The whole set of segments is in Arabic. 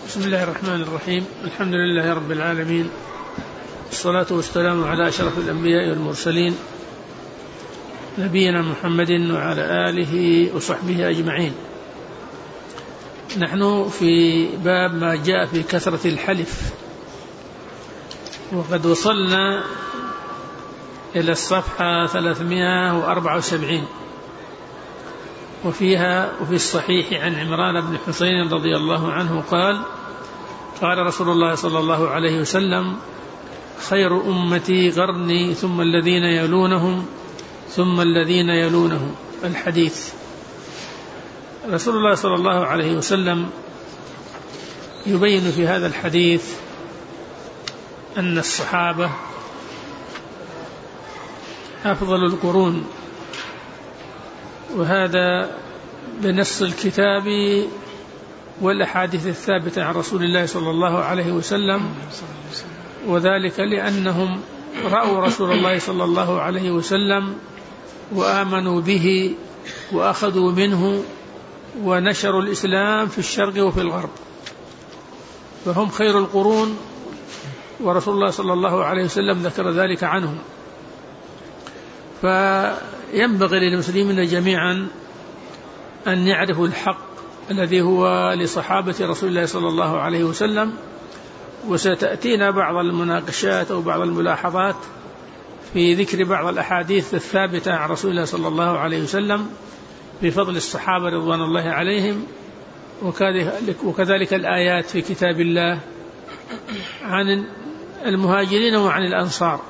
بسم الله الرحمن الرحيم. الحمد لله رب العالمين، الصلاة والسلام على أشرف الأنبياء والمرسلين نبينا محمد وعلى آله وصحبه أجمعين. نحن في باب ما جاء في كثرة الحلف، وقد وصلنا إلى الصفحة 374، وفيها وفي الصحيح عن عمران بن حسين رضي الله عنه قال: قال رسول الله صلى الله عليه وسلم: خير أمتي قرني ثم الذين يلونهم ثم الذين يلونهم. الحديث. رسول الله صلى الله عليه وسلم يبين في هذا الحديث أن الصحابة أفضل القرون، وهذا بنص الكتاب والأحاديث الثابتة عن رسول الله صلى الله عليه وسلم، وذلك لأنهم رأوا رسول الله صلى الله عليه وسلم وآمنوا به وأخذوا منه ونشروا الإسلام في الشرق وفي الغرب، فهم خير القرون، ورسول الله صلى الله عليه وسلم ذكر ذلك عنهم. فينبغي للمسلمين جميعا أن يعرفوا الحق الذي هو لصحابة رسول الله صلى الله عليه وسلم، وستأتينا بعض المناقشات أو بعض الملاحظات في ذكر بعض الأحاديث الثابتة عن رسول الله صلى الله عليه وسلم بفضل الصحابة رضوان الله عليهم، وكذلك الآيات في كتاب الله عن المهاجرين وعن الأنصار،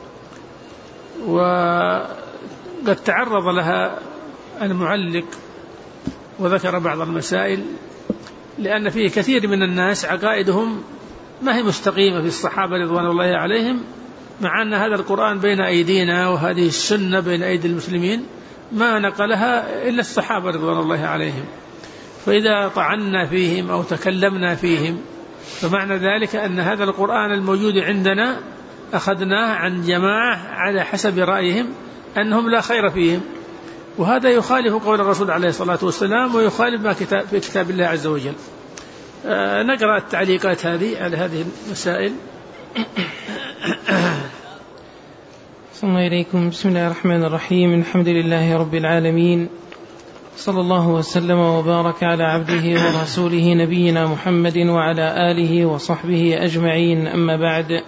وقد تعرض لها المعلق وذكر بعض المسائل، لأن فيه كثير من الناس عقائدهم ما هي مستقيمة في الصحابة رضوان الله عليهم، مع أن هذا القرآن بين أيدينا وهذه السنة بين أيدي المسلمين ما نقلها إلا الصحابة رضوان الله عليهم، فإذا طعنا فيهم أو تكلمنا فيهم فمعنى ذلك أن هذا القرآن الموجود عندنا أخذناه عن جماعة على حسب رأيهم أنهم لا خير فيهم، وهذا يخالف قول الرسول عليه الصلاة والسلام ويخالف ما في كتاب الله عز وجل. نقرأ التعليقات هذه على هذه المسائل. السلام عليكم. بسم الله الرحمن الرحيم. الحمد لله رب العالمين، صلى الله وسلم وبارك على عبده ورسوله نبينا محمد وعلى آله وصحبه أجمعين، أما بعد.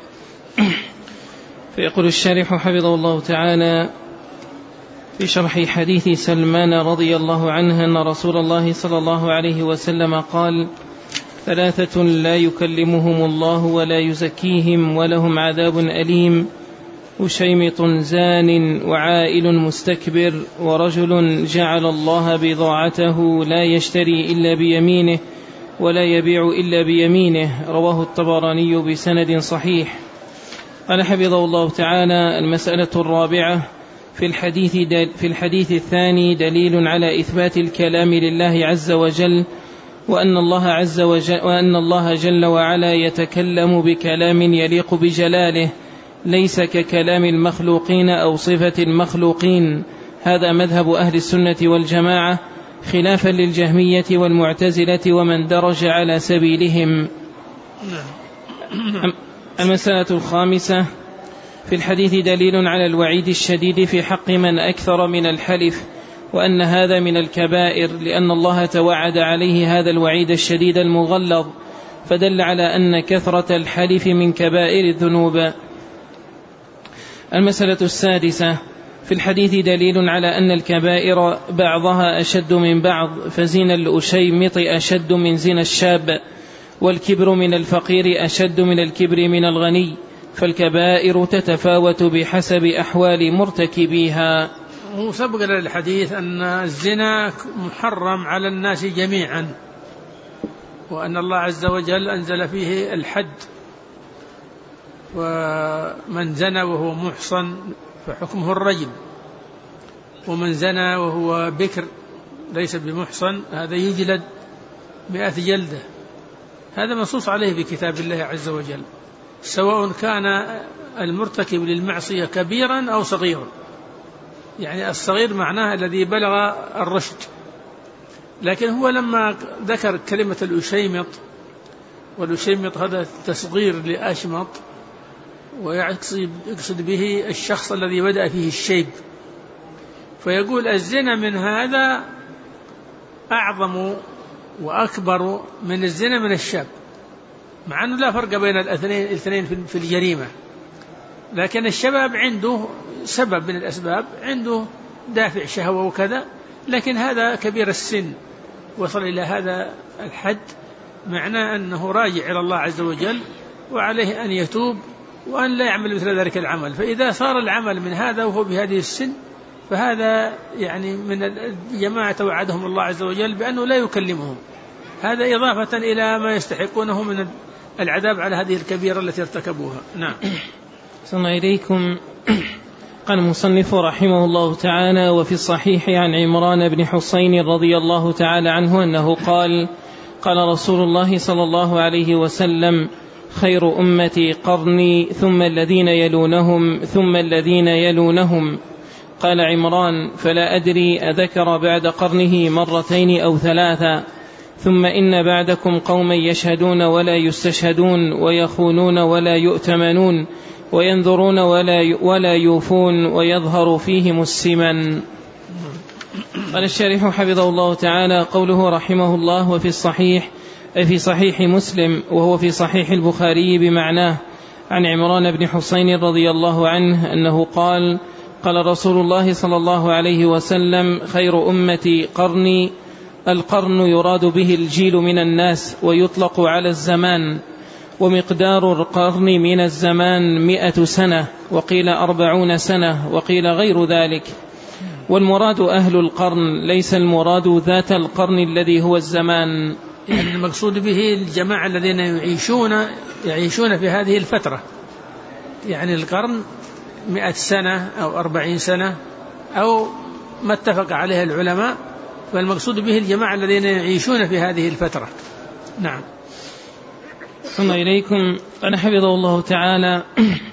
فيقول الشارح حفظه الله تعالى في شرح حديث سلمان رضي الله عنه أن رسول الله صلى الله عليه وسلم قال: ثلاثة لا يكلمهم الله ولا يزكيهم ولهم عذاب أليم: وشيمط زان وعائل مستكبر ورجل جعل الله بضاعته لا يشتري إلا بيمينه ولا يبيع إلا بيمينه. رواه الطبراني بسند صحيح. قال حفظه الله تعالى: المسألة الرابعة في الحديث الثاني دليل على إثبات الكلام لله عز وجل، وأن الله جل وعلا يتكلم بكلام يليق بجلاله ليس ككلام المخلوقين أو صفة المخلوقين. هذا مذهب أهل السنة والجماعة، خلافا للجهمية والمعتزلة ومن درج على سبيلهم. المسألة الخامسة في الحديث دليل على الوعيد الشديد في حق من أكثر من الحلف، وأن هذا من الكبائر، لأن الله توعد عليه هذا الوعيد الشديد المغلظ، فدل على أن كثرة الحلف من كبائر الذنوب. المسألة السادسة في الحديث دليل على أن الكبائر بعضها أشد من بعض، فزنا الأشيمط أشد من زنا الشاب، والكبر من الفقير أشد من الكبر من الغني، فالكبائر تتفاوت بحسب أحوال مرتكبيها. سبق للحديث أن الزنا محرم على الناس جميعا، وأن الله عز وجل أنزل فيه الحد، ومن زنى وهو محصن فحكمه الرجم، ومن زنى وهو بكر ليس بمحصن هذا يجلد 100 جلدة. هذا منصوص عليه في كتاب الله عز وجل، سواء كان المرتكب للمعصية كبيرا أو صغيرا. يعني الصغير معناه الذي بلغ الرشد، لكن هو لما ذكر كلمة الأشيمط والأشمط هذا تصغير لأشمط، ويقصد به الشخص الذي بدأ فيه الشيب. فيقول الزنا من هذا أعظم وأكبر من الزنا من الشاب، مع أنه لا فرق بين الاثنين في الجريمة، لكن الشباب عنده سبب من الأسباب، عنده دافع شهوة وكذا، لكن هذا كبير السن وصل إلى هذا الحد، معناه أنه راجع إلى الله عز وجل، وعليه أن يتوب وأن لا يعمل مثل ذلك العمل. فإذا صار العمل من هذا وهو بهذه السن، فهذا يعني من الجماعة وعدهم الله عز وجل بأنه لا يكلمهم، هذا إضافة إلى ما يستحقونه من العذاب على هذه الكبيرة التي ارتكبوها. نعم. صلى إليكم. قال المصنف رحمه الله تعالى: وفي الصحيح عن عمران بن حسين رضي الله تعالى عنه أنه قال: قال رسول الله صلى الله عليه وسلم: خير أمتي قرني ثم الذين يلونهم ثم الذين يلونهم. قال عمران: فلا أدري أذكر بعد قرنه مرتين أو ثلاثا. ثم إن بعدكم قوما يشهدون ولا يستشهدون، ويخونون ولا يؤتمنون، وينذرون ولا يوفون، ويظهر فيهم السمن. قال الشارح حفظه الله تعالى: قوله رحمه الله وفي الصحيح أي في صحيح مسلم، وهو في صحيح البخاري بمعناه، عن عمران بن حسين رضي الله عنه أنه قال: قال رسول الله صلى الله عليه وسلم: خير أمتي قرني. القرن يراد به الجيل من الناس، ويطلق على الزمان، ومقدار القرن من الزمان 100 سنة، وقيل 40 سنة، وقيل غير ذلك. والمراد أهل القرن، ليس المراد ذات القرن الذي هو الزمان. يعني المقصود به الجماعة الذين يعيشون في هذه الفترة، يعني القرن 100 سنة أو 40 سنة أو ما اتفق عليها العلماء، فالمقصود به الجماعة الذين يعيشون في هذه الفترة. نعم. ثم إليكم. قال حفظه الله تعالى: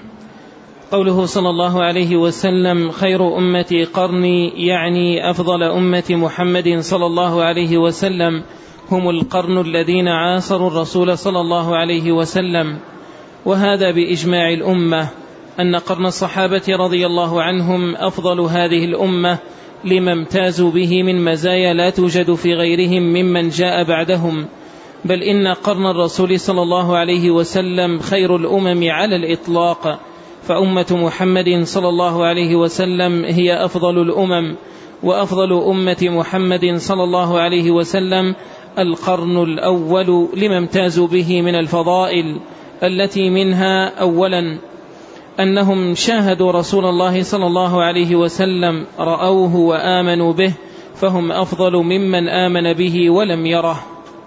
قوله صلى الله عليه وسلم: خير أمتي قرني، يعني أفضل أمة محمد صلى الله عليه وسلم هم القرن الذين عاصروا الرسول صلى الله عليه وسلم. وهذا بإجماع الأمة، أن قرن الصحابة رضي الله عنهم أفضل هذه الأمة، لما امتازوا به من مزايا لا توجد في غيرهم ممن جاء بعدهم. بل إن قرن الرسول صلى الله عليه وسلم خير الأمم على الإطلاق، فأمة محمد صلى الله عليه وسلم هي أفضل الأمم، وأفضل أمة محمد صلى الله عليه وسلم القرن الأول، لما امتازوا به من الفضائل، التي منها أولا أنهم شاهدوا رسول الله صلى الله عليه وسلم، رأوه وآمنوا به، فهم أفضل ممن آمن به ولم يره.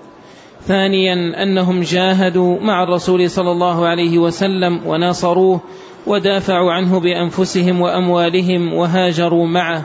ثانيا أنهم جاهدوا مع الرسول صلى الله عليه وسلم وناصروه، ودافعوا عنه بأنفسهم وأموالهم، وهاجروا معه.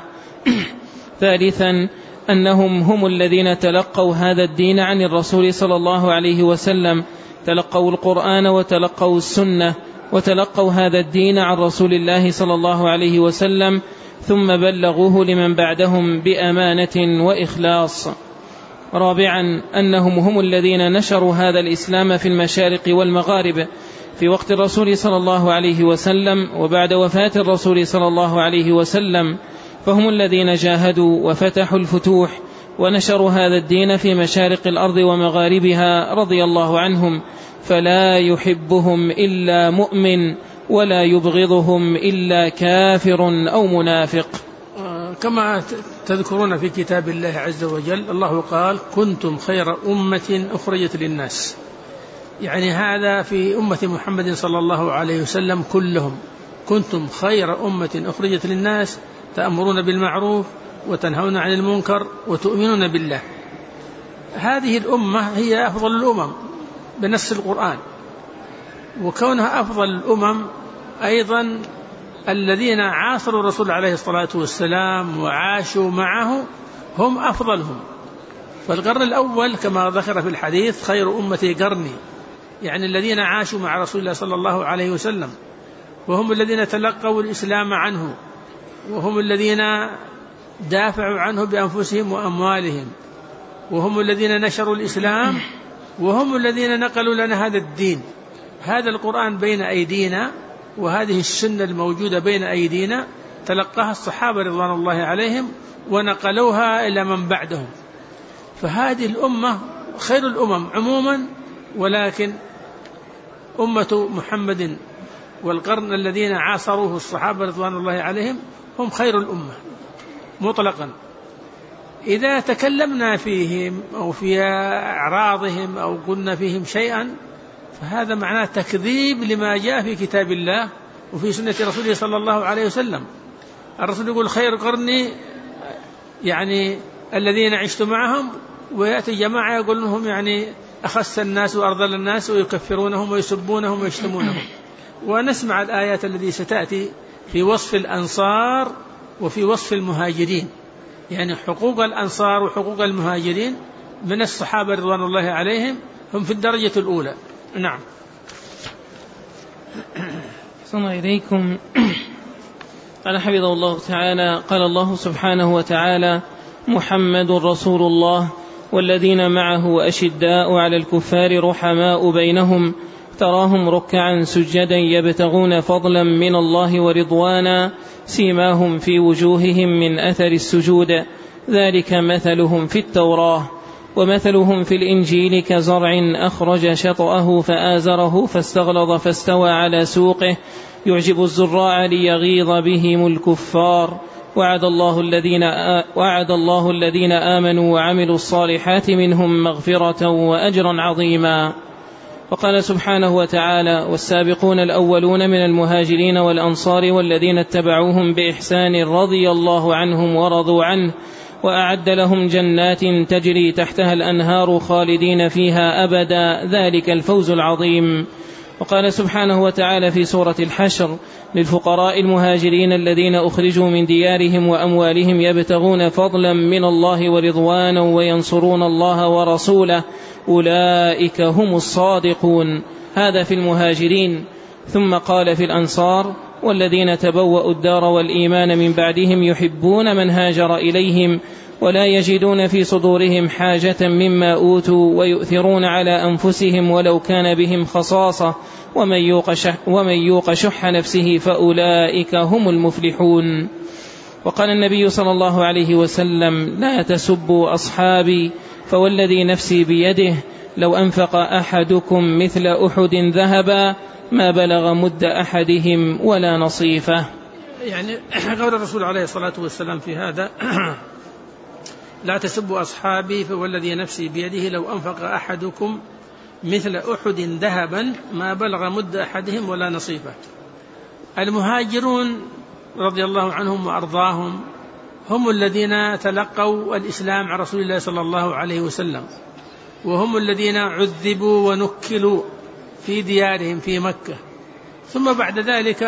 ثالثا أنهم هم الذين تلقوا هذا الدين عن الرسول صلى الله عليه وسلم، تلقوا القرآن وتلقوا السنة، وتلقوا هذا الدين عن رسول الله صلى الله عليه وسلم، ثم بلغوه لمن بعدهم بأمانة وإخلاص. رابعا أنهم هم الذين نشروا هذا الإسلام في المشارق والمغارب في وقت الرسول صلى الله عليه وسلم وبعد وفاة الرسول صلى الله عليه وسلم، فهم الذين جاهدوا وفتحوا الفتوح ونشروا هذا الدين في مشارق الأرض ومغاربها رضي الله عنهم، فلا يحبهم إلا مؤمن ولا يبغضهم إلا كافر أو منافق. كما تذكرون في كتاب الله عز وجل، الله قال: كنتم خير أمة أخرجت للناس، يعني هذا في أمة محمد صلى الله عليه وسلم كلهم، كنتم خير أمة أخرجت للناس تأمرون بالمعروف وتنهون عن المنكر وتؤمنون بالله. هذه الأمة هي أفضل الأمم بنص القرآن، وكونها أفضل الأمم أيضا الذين عاصروا الرسول عليه الصلاة والسلام وعاشوا معه هم أفضلهم. فالقرن الأول كما ذكر في الحديث: خير أمتي قرني، يعني الذين عاشوا مع رسول الله صلى الله عليه وسلم، وهم الذين تلقوا الإسلام عنه، وهم الذين دافعوا عنه بأنفسهم وأموالهم، وهم الذين نشروا الإسلام وهم الذين نقلوا لنا هذا الدين. هذا القرآن بين أيدينا، وهذه السنة الموجودة بين أيدينا تلقاها الصحابة رضوان الله عليهم ونقلوها إلى من بعدهم. فهذه الأمة خير الأمم عموما، ولكن أمة محمد والقرن الذين عاصروه الصحابة رضوان الله عليهم هم خير الأمة مطلقا. إذا تكلمنا فيهم أو في أعراضهم أو قلنا فيهم شيئا فهذا معناه تكذيب لما جاء في كتاب الله وفي سنة رسوله صلى الله عليه وسلم. الرسول يقول خير قرني يعني الذين عشت معهم، ويأتي جماعة يقول لهم يعني أخس الناس وأرذل الناس ويكفرونهم ويسبونهم ويشتمونهم. ونسمع الآيات التي ستأتي في وصف الأنصار وفي وصف المهاجرين، يعني حقوق الأنصار وحقوق المهاجرين من الصحابة رضوان الله عليهم هم في الدرجة الأولى. نعم. صلى إليكم. قال حفظه الله تعالى: قال الله سبحانه وتعالى: محمد رسول الله والذين معه أشداء على الكفار رحماء بينهم تراهم ركعا سجدا يبتغون فضلا من الله ورضوانا سيماهم في وجوههم من أثر السجود ذلك مثلهم في التوراة ومثلهم في الإنجيل كزرع أخرج شطأه فآزره فاستغلظ فاستوى على سوقه يعجب الزراع ليغيظ بهم الكفار وعد الله الذين آمنوا وعملوا الصالحات منهم مغفرة وأجرا عظيما. وقال سبحانه وتعالى: والسابقون الأولون من المهاجرين والأنصار والذين اتبعوهم بإحسان رضي الله عنهم ورضوا عنه وأعد لهم جنات تجري تحتها الأنهار خالدين فيها أبدا ذلك الفوز العظيم. وقال سبحانه وتعالى في سورة الحشر: للفقراء المهاجرين الذين أخرجوا من ديارهم وأموالهم يبتغون فضلا من الله ورضوانا وينصرون الله ورسوله أولئك هم الصادقون. هذا في المهاجرين. ثم قال في الأنصار: والذين تبوأوا الدار والإيمان من بعدهم يحبون من هاجر إليهم ولا يجدون في صدورهم حاجة مما أوتوا ويؤثرون على أنفسهم ولو كان بهم خصاصة ومن يوق شح نفسه فأولئك هم المفلحون. وقال النبي صلى الله عليه وسلم: لا تسبوا أصحابي فوالذي نفسي بيده لو أنفق أحدكم مثل أحد ذهبا ما بلغ مد أحدهم ولا نصيفه. يعني قول الرسول عليه الصلاة والسلام في هذا: لا تسبوا أصحابي فوالذي نفسي بيده لو أنفق أحدكم مثل أحد ذهبا ما بلغ مد أحدهم ولا نصيفه. المهاجرون رضي الله عنهم وأرضاهم هم الذين تلقوا الإسلام عن رسول الله صلى الله عليه وسلم، وهم الذين عذبوا ونكلوا في ديارهم في مكة، ثم بعد ذلك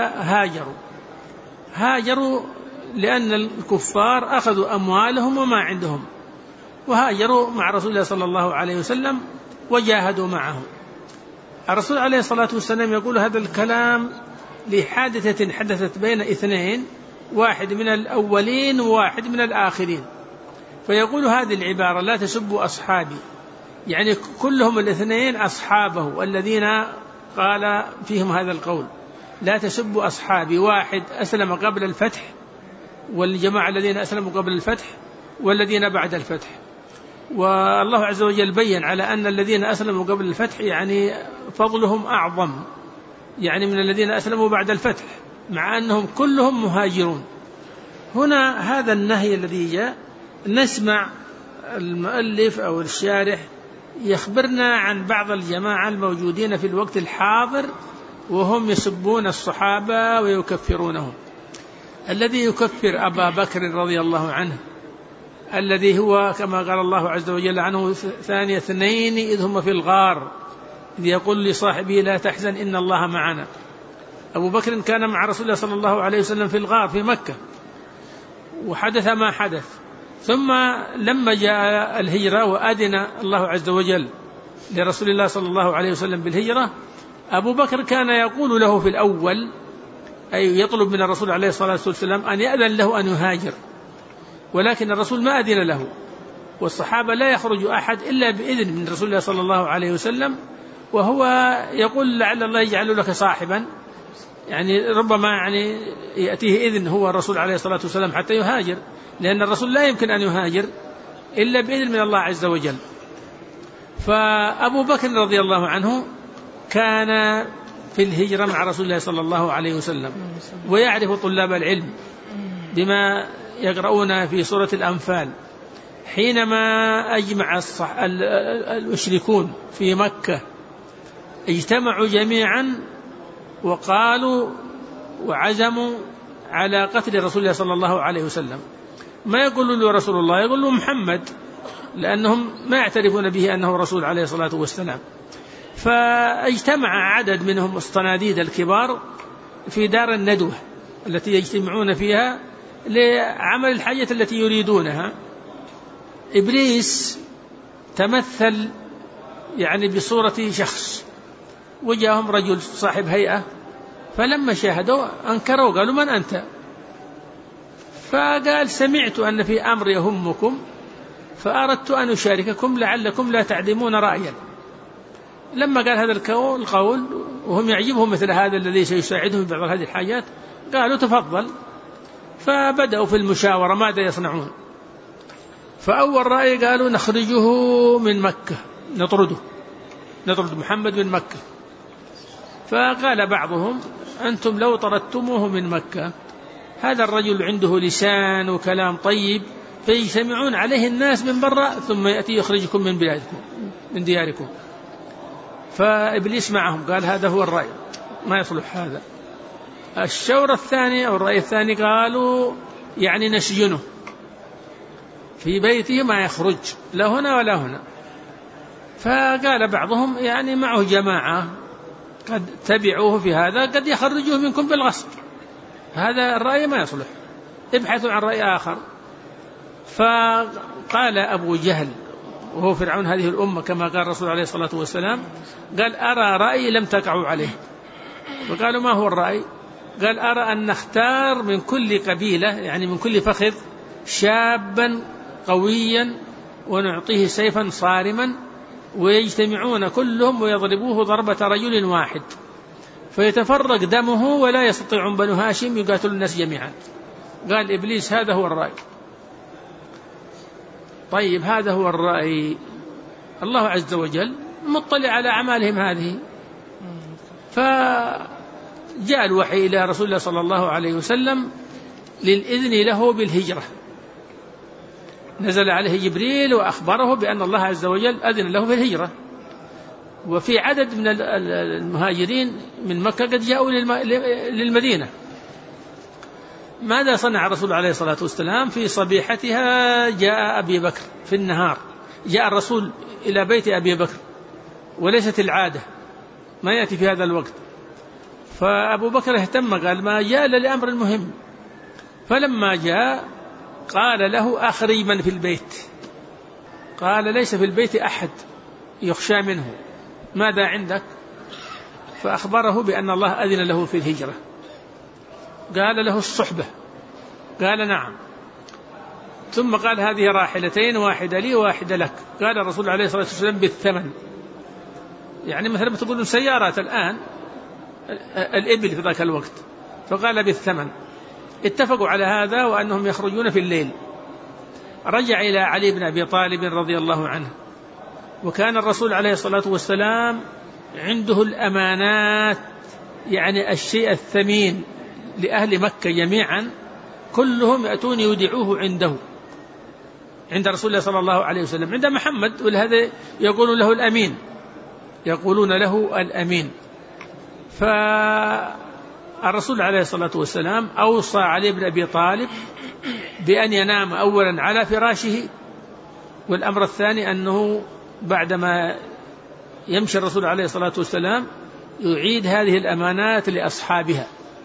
هاجروا لأن الكفار أخذوا أموالهم وما عندهم، وهاجروا مع رسول الله صلى الله عليه وسلم وجاهدوا معه. الرسول عليه الصلاة والسلام يقول هذا الكلام لحادثة حدثت بين اثنين، واحد من الأولين وواحد من الآخرين، فيقول هذه العبارة: لا تسبوا أصحابي، يعني كلهم الاثنين أصحابه الذين قال فيهم هذا القول: لا تسبوا أصحابي. واحد أسلم قبل الفتح، والجماعة الذين أسلموا قبل الفتح والذين بعد الفتح. والله عز وجل بين على أن الذين أسلموا قبل الفتح يعني فضلهم أعظم يعني من الذين أسلموا بعد الفتح، مع أنهم كلهم مهاجرون. هنا هذا النهي الذي جاء نسمع المؤلف أو الشارح يخبرنا عن بعض الجماعة الموجودين في الوقت الحاضر وهم يسبون الصحابة ويكفرونهم. الذي يكفر أبا بكر رضي الله عنه، الذي هو كما قال الله عز وجل عنه: ثاني اثنين إذ هم في الغار إذ يقول لصاحبه لا تحزن إن الله معنا. أبو بكر كان مع رسول الله صلى الله عليه وسلم في الغار في مكة، وحدث ما حدث. ثم لما جاء الهجرة وأذن الله عز وجل لرسول الله صلى الله عليه وسلم بالهجرة، أبو بكر كان يقول له في الأول، أي يطلب من الرسول عليه الصلاة والسلام أن يأذن له أن يهاجر، ولكن الرسول ما أذن له، والصحابة لا يخرج أحد إلا بإذن من رسول الله صلى الله عليه وسلم، وهو يقول لعل الله يجعل لك صاحبا، يعني ربما يعني يأتيه إذن هو الرسول عليه الصلاة والسلام حتى يهاجر، لأن الرسول لا يمكن أن يهاجر إلا بإذن من الله عز وجل. فأبو بكر رضي الله عنه كان في الهجرة مع رسول الله صلى الله عليه وسلم، ويعرف طلاب العلم بما يقرؤون في سورة الأنفال حينما أجمع المشركون في مكة، اجتمعوا جميعا وقالوا وعزموا على قتل رسول الله صلى الله عليه وسلم. ما يقولوا له رسول الله، يقولوا محمد، لأنهم ما يعترفون به أنه رسول عليه الصلاة والسلام. فاجتمع عدد منهم الصناديد الكبار في دار الندوة التي يجتمعون فيها لعمل الحاجة التي يريدونها. إبليس تمثل يعني بصورة شخص، وجاءهم رجل صاحب هيئة، فلما شاهدوا أنكروا، قالوا من أنت؟ فقال سمعت أن في أمر يهمكم فأردت أن أشارككم لعلكم لا تعدمون رأيا. لما قال هذا القول وهم يعجبهم مثل هذا الذي سيساعدهم في بعض هذه الحاجات، قالوا تفضل. فبدأوا في المشاورة ماذا يصنعون. فأول رأي قالوا نخرجه من مكة، نطرد محمد من مكة. فقال بعضهم أنتم لو طردتموه من مكة، هذا الرجل عنده لسان وكلام طيب، فيجتمعون عليه الناس من برا ثم يأتي يخرجكم من بلادكم من دياركم. فإبليس معهم قال هذا هو الرأي، ما يصلح هذا. الشورى الثاني أو الرأي الثاني قالوا يعني نسجنه في بيته ما يخرج لا هنا ولا هنا. فقال بعضهم يعني معه جماعة قد تبعوه في هذا، قد يخرجوه منكم بالغصب، هذا الرأي ما يصلح، ابحثوا عن رأي آخر. فقال أبو جهل وهو فرعون هذه الأمة كما قال الرسول عليه الصلاة والسلام، قال أرى رأي لم تقعوا عليه. وقالوا ما هو الرأي؟ قال أرى أن نختار من كل قبيلة يعني من كل فخذ شابا قويا ونعطيه سيفا صارما، ويجتمعون كلهم ويضربوه ضربة رجل واحد، فيتفرق دمه ولا يستطيع بنو هاشم يقاتل الناس جميعا. قال إبليس هذا هو الرأي. طيب هذا هو الرأي، الله عز وجل مطلع على أعمالهم هذه. فجاء الوحي إلى رسول الله صلى الله عليه وسلم للإذن له بالهجرة، نزل عليه جبريل وأخبره بأن الله عز وجل أذن له بالهجرة. وفي عدد من المهاجرين من مكة قد جاءوا للمدينة. ماذا صنع الرسول عليه الصلاة والسلام؟ في صبيحتها جاء أبي بكر في النهار، جاء الرسول إلى بيت أبي بكر، وليست العادة ما يأتي في هذا الوقت. فأبو بكر اهتم، قال ما جاء إلا لأمر مهم. فلما جاء قال له أخرج من في البيت، قال ليس في البيت أحد يخشى منه، ماذا عندك؟ فأخبره بأن الله أذن له في الهجرة. قال له الصحبة، قال نعم. ثم قال هذه راحلتين، واحدة لي واحدة لك. قال الرسول عليه الصلاة والسلام بالثمن، يعني مثلا تقولون سيارات الآن الإبل في ذاك الوقت، فقال بالثمن. اتفقوا على هذا وأنهم يخرجون في الليل. رجع إلى علي بن أبي طالب رضي الله عنه، وكان الرسول عليه الصلاة والسلام عنده الأمانات، يعني الشيء الثمين لأهل مكة جميعا كلهم يأتون يودعوه عنده، عند رسول الله صلى الله عليه وسلم، عند محمد، ولهذا يقولون له الأمين، يقولون له الأمين. فالرسول عليه الصلاة والسلام أوصى علي بن أبي طالب بأن ينام أولا على فراشه، والأمر الثاني أنه بعدما يمشي الرسول عليه الصلاة والسلام يعيد هذه الأمانات لأصحابها.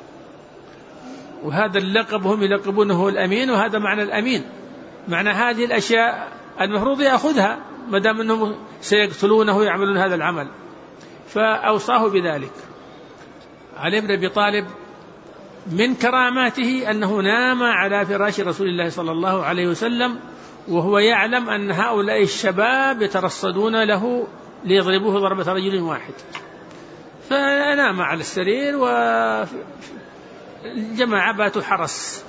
وهذا اللقب هم يلقبونه الأمين، وهذا معنى الأمين، معنى هذه الأشياء المفروض يأخذها ما دام أنهم سيقتلونه ويعملون هذا العمل. فأوصاه بذلك. علي بن أبي طالب من كراماته أنه نام على فراش رسول الله صلى الله عليه وسلم وهو يعلم أن هؤلاء الشباب يترصدون له ليضربوه ضربة رجل واحد، فنام على السرير والجماعة باتوا حرس.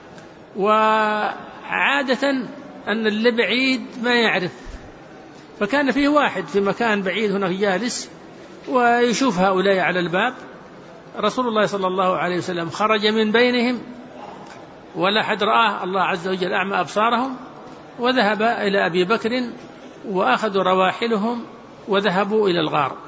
وعادة أن اللي بعيد ما يعرف، فكان فيه واحد في مكان بعيد هناك جالس ويشوف هؤلاء على الباب. رسول الله صلى الله عليه وسلم خرج من بينهم ولا حد رآه، الله عز وجل أعمى أبصارهم، وذهب إلى أبي بكر وأخذوا رواحلهم وذهبوا إلى الغار.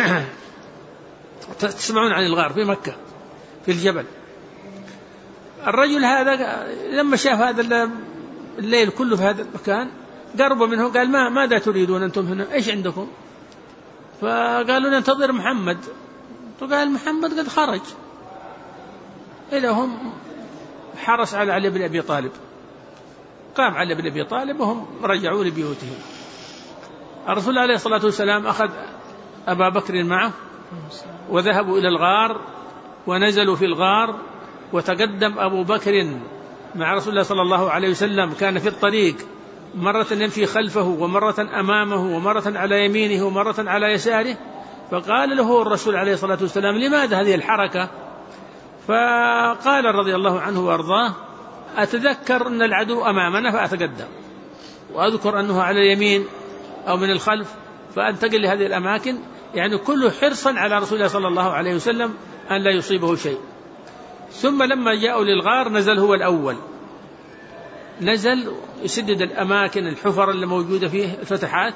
تسمعون عن الغار في مكة في الجبل. الرجل هذا لما شاف هذا الليل كله في هذا المكان قرب منه قال ماذا تريدون أنتم هنا؟ إيش عندكم؟ فقالوا ننتظر محمد. فقال محمد قد خرج. إذا هم حرس على علي بن أبي طالب. قام علي بن أبي طالب وهم رجعوا لبيوتهم. الرسول عليه الصلاة والسلام أخذ أبا بكر معه وذهبوا إلى الغار ونزلوا في الغار، وتقدم أبو بكر مع رسول الله صلى الله عليه وسلم، كان في الطريق مرة يمشي خلفه ومرة أمامه ومرة على يمينه ومرة على يساره. فقال له الرسول عليه الصلاة والسلام لماذا هذه الحركة؟ فقال رضي الله عنه وأرضاه أتذكر أن العدو أمامنا فأتقدم، وأذكر أنه على اليمين أو من الخلف فأنتقل لهذه الأماكن، يعني كله حرصا على رسول الله صلى الله عليه وسلم أن لا يصيبه شيء. ثم لما جاءوا للغار نزل هو الأول، نزل يسدد الأماكن الحفر اللي موجودة فيه الفتحات،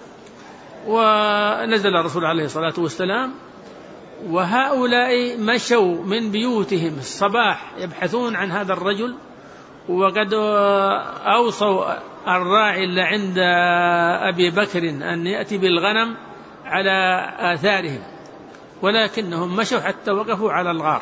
ونزل الرسول عليه الصلاة والسلام. وهؤلاء مشوا من بيوتهم الصباح يبحثون عن هذا الرجل، وقد أوصوا الراعي اللي عند أبي بكر أن يأتي بالغنم على آثارهم، ولكنهم مشوا حتى وقفوا على الغار.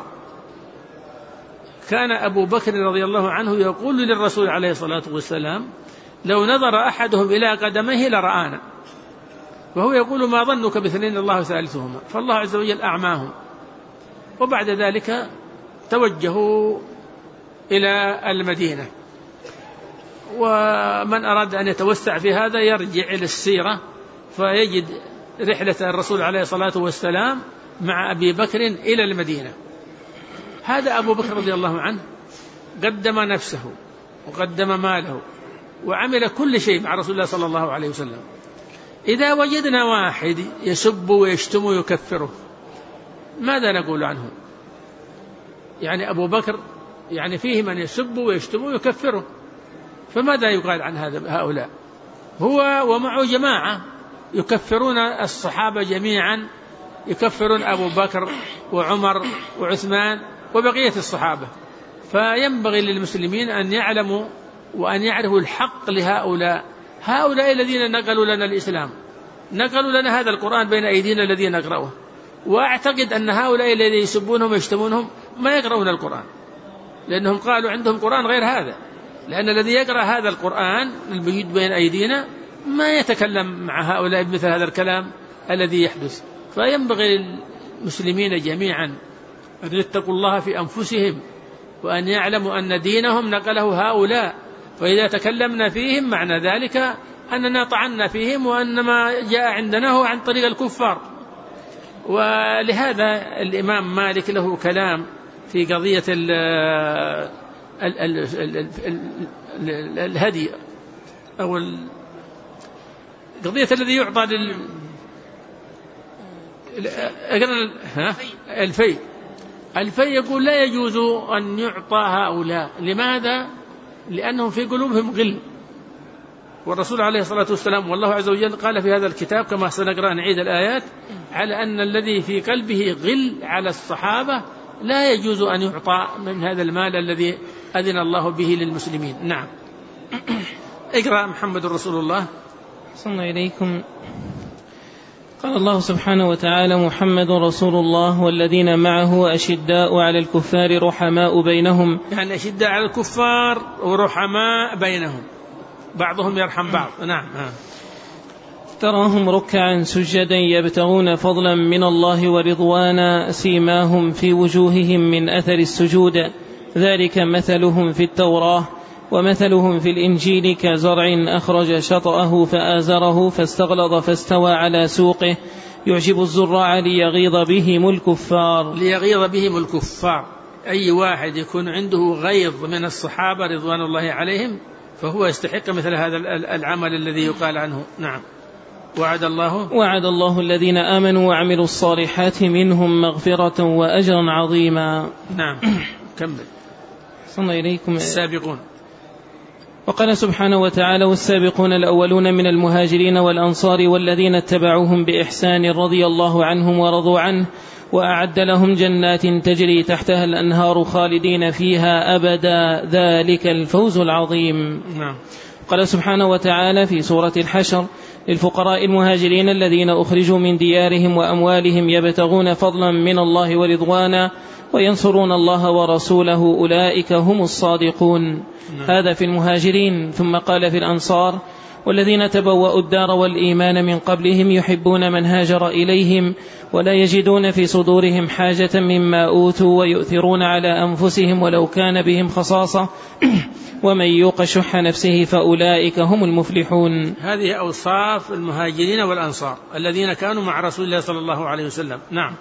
كان أبو بكر رضي الله عنه يقول للرسول عليه الصلاة والسلام لو نظر أحدهم إلى قدميه لرآنا، وهو يقول ما ظنك باثنين الله ثالثهما، فالله عز وجل أعماهم. وبعد ذلك توجهوا إلى المدينة. ومن أراد أن يتوسع في هذا يرجع إلى السيرة فيجد رحلة الرسول عليه الصلاة والسلام مع أبي بكر إلى المدينة. هذا أبو بكر رضي الله عنه قدم نفسه وقدم ماله وعمل كل شيء مع رسول الله صلى الله عليه وسلم. إذا وجدنا واحد يسب ويشتم ويكفره ماذا نقول عنه؟ يعني أبو بكر يعني فيه من يسب ويشتم ويكفره، فماذا يقال عن هؤلاء؟ هو ومعه جماعة يكفرون الصحابة جميعا، يكفرون أبو بكر وعمر وعثمان وبقية الصحابة. فينبغي للمسلمين أن يعلموا وأن يعرفوا الحق لهؤلاء، هؤلاء الذين نقلوا لنا الإسلام، نقلوا لنا هذا القرآن بين أيدينا الذي نقرأه. وأعتقد أن هؤلاء الذين يسبونهم ويشتمونهم ما يقرؤون القرآن، لأنهم قالوا عندهم قرآن غير هذا، لأن الذي يقرأ هذا القرآن الموجود بين أيدينا ما يتكلم مع هؤلاء بمثل هذا الكلام الذي يحدث. فينبغي للمسلمين جميعا أن يتقوا الله في أنفسهم، وأن يعلموا أن دينهم نقله هؤلاء، فإذا تكلمنا فيهم معنى ذلك أننا طعنا فيهم، وأن ما جاء عندنا هو عن طريق الكفار. ولهذا الإمام مالك له كلام في قضية الهدي أو قضية الذي يعطى الفي يقول لا يجوز أن يعطى هؤلاء. لماذا؟ لأنهم في قلوبهم غل، والرسول عليه الصلاة والسلام والله عز وجل قال في هذا الكتاب كما سنقرأ نعيد الآيات على أن الذي في قلبه غل على الصحابة لا يجوز أن يعطى من هذا المال الذي أذن الله به للمسلمين. نعم. اقرأ محمد رسول الله. صلى إليكم. قال الله سبحانه وتعالى محمد رسول الله والذين معه أشداء على الكفار رحماء بينهم، يعني أشداء على الكفار ورحماء بينهم، بعضهم يرحم بعض. نعم. تراهم ركعا سجدا يبتغون فضلا من الله ورضوانا سيماهم في وجوههم من أثر السجود ذلك مثلهم في التوراة ومثلهم في الإنجيل كزرع أخرج شطأه فآزره فاستغلظ فاستوى على سوقه يعجب الزراع ليغيظ بهم الكفار. ليغيظ بهم الكفار، أي واحد يكون عنده غيظ من الصحابة رضوان الله عليهم فهو يستحق مثل هذا العمل الذي يقال عنه. نعم. وعد الله الذين آمنوا وعملوا الصالحات منهم مغفرة وأجرا عظيما. نعم. كمل. صلى إليكم السابقون. وقال سبحانه وتعالى: والسابقون الأولون من المهاجرين والأنصار والذين اتبعوهم بإحسان رضي الله عنهم ورضوا عنه وأعد لهم جنات تجري تحتها الأنهار خالدين فيها أبدا ذلك الفوز العظيم. نعم. قال سبحانه وتعالى في سورة الحشر: للفقراء المهاجرين الذين أخرجوا من ديارهم وأموالهم يبتغون فضلا من الله ورضوانا وينصرون الله ورسوله أولئك هم الصادقون. هذا في المهاجرين. ثم قال في الأنصار: والذين تبوأوا الدار والإيمان من قبلهم يحبون من هاجر إليهم ولا يجدون في صدورهم حاجة مما أوتوا ويؤثرون على أنفسهم ولو كان بهم خصاصة ومن يوق شح نفسه فأولئك هم المفلحون. هذه أوصاف المهاجرين والأنصار الذين كانوا مع رسول الله صلى الله عليه وسلم. نعم.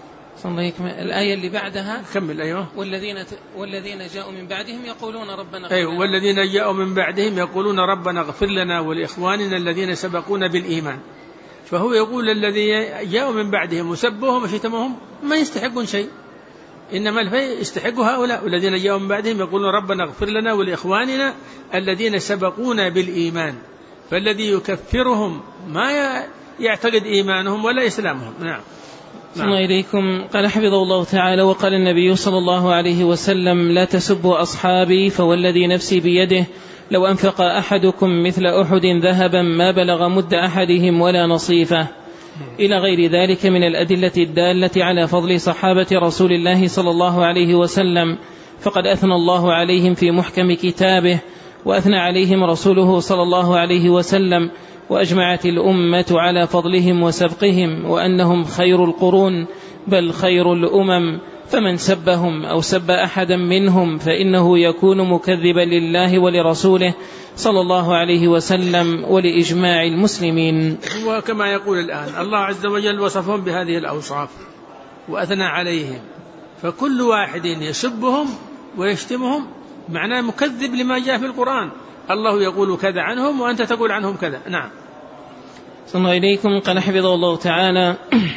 الآية اللي بعدها كمل. أيوة. والذين جاءوا من بعدهم يقولون ربنا أيوة. والذين جاءوا من بعدهم يقولون ربنا اغفر لنا ولإخواننا الذين سبقونا بالإيمان. فهو يقول الذي جاءوا من بعدهم وسبوهم وشتمهم ما يستحقون شيء، إنما الفيء يستحق هؤلاء. والذين جاءوا من بعدهم يقولون ربنا اغفر لنا ولإخواننا الذين سبقونا بالإيمان. فالذي يكفرهم ما يعتقد إيمانهم ولا إسلامهم. نعم. صلى إليكم. قال حفظه الله تعالى: وقال النبي صلى الله عليه وسلم: لا تسبوا أصحابي فوالذي نفسي بيده لو أنفق أحدكم مثل أحد ذهبا ما بلغ مد أحدهم ولا نصيفه، إلى غير ذلك من الأدلة الدالة على فضل صحابة رسول الله صلى الله عليه وسلم. فقد أثنى الله عليهم في محكم كتابه وأثنى عليهم رسوله صلى الله عليه وسلم، وأجمعت الأمة على فضلهم وسبقهم وأنهم خير القرون بل خير الأمم، فمن سبهم أو سب أحدا منهم فإنه يكون مكذبا لله ولرسوله صلى الله عليه وسلم ولإجماع المسلمين. وكما يقول الآن الله عز وجل وصفهم بهذه الأوصاف وأثنى عليهم، فكل واحد يسبهم ويشتمهم معناه مكذب لما جاء في القرآن. الله يقول كذا عنهم وأنت تقول عنهم كذا. نعم. صلى الله إليكم. قال حفظه الله تعالى: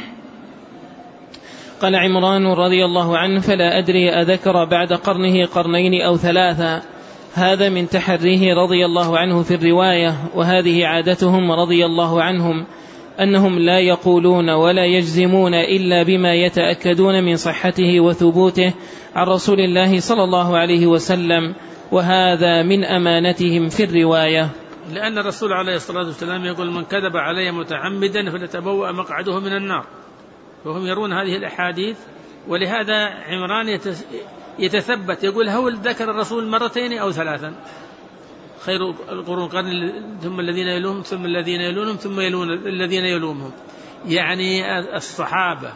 قال عمران رضي الله عنه: فلا أدري أذكر بعد قرنه قرنين أو ثلاثة. هذا من تحريه رضي الله عنه في الرواية، وهذه عادتهم رضي الله عنهم أنهم لا يقولون ولا يجزمون إلا بما يتأكدون من صحته وثبوته عن رسول الله صلى الله عليه وسلم، وهذا من أمانتهم في الرواية. لأن الرسول عليه الصلاة والسلام يقول: من كذب علي متعمدا فليتبوأ مقعده من النار. وهم يرون هذه الأحاديث، ولهذا عمران يتثبت يقول: هل ذكر الرسول مرتين أو ثلاثا؟ خير القرون قرن ثم الذين يلونهم ثم الذين يلونهم ثم الذين يلونهم، يعني الصحابة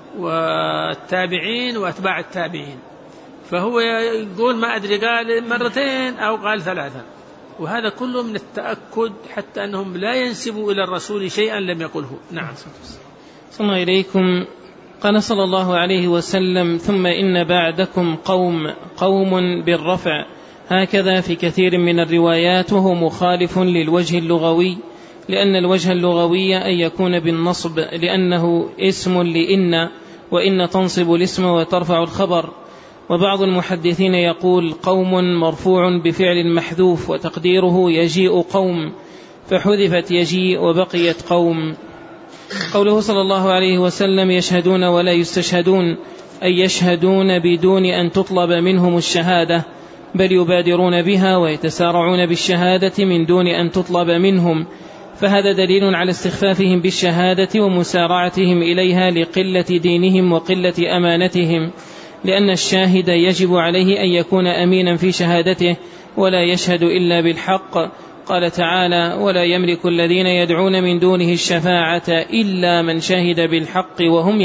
والتابعين وأتباع التابعين. فهو يقول ما أدري قال مرتين أو قال ثلاثا، وهذا كله من التأكد حتى أنهم لا ينسبوا إلى الرسول شيئا لم يقله. نعم. صلى الله إليكم. قال صلى الله عليه وسلم: ثم إن بعدكم قوم بالرفع، هكذا في كثير من الروايات، وهو مخالف للوجه اللغوي، لأن الوجه اللغوي أن يكون بالنصب، لأنه اسم لإن، وإن تنصب الاسم وترفع الخبر. وبعض المحدثين يقول: قوم مرفوع بفعل محذوف وتقديره يجيء قوم، فحذفت يجيء وبقيت قوم. قوله صلى الله عليه وسلم: يشهدون ولا يستشهدون، أي يشهدون بدون أن تطلب منهم الشهادة، بل يبادرون بها ويتسارعون بالشهادة من دون أن تطلب منهم، فهذا دليل على استخفافهم بالشهادة ومسارعتهم إليها لقلة دينهم وقلة أمانتهم، لأن الشاهد يجب عليه أن يكون أمينا في شهادته ولا يشهد إلا بالحق. قال تعالى: ولا يملك الذين يدعون من دونه الشفاعة إلا من شهد بالحق وهم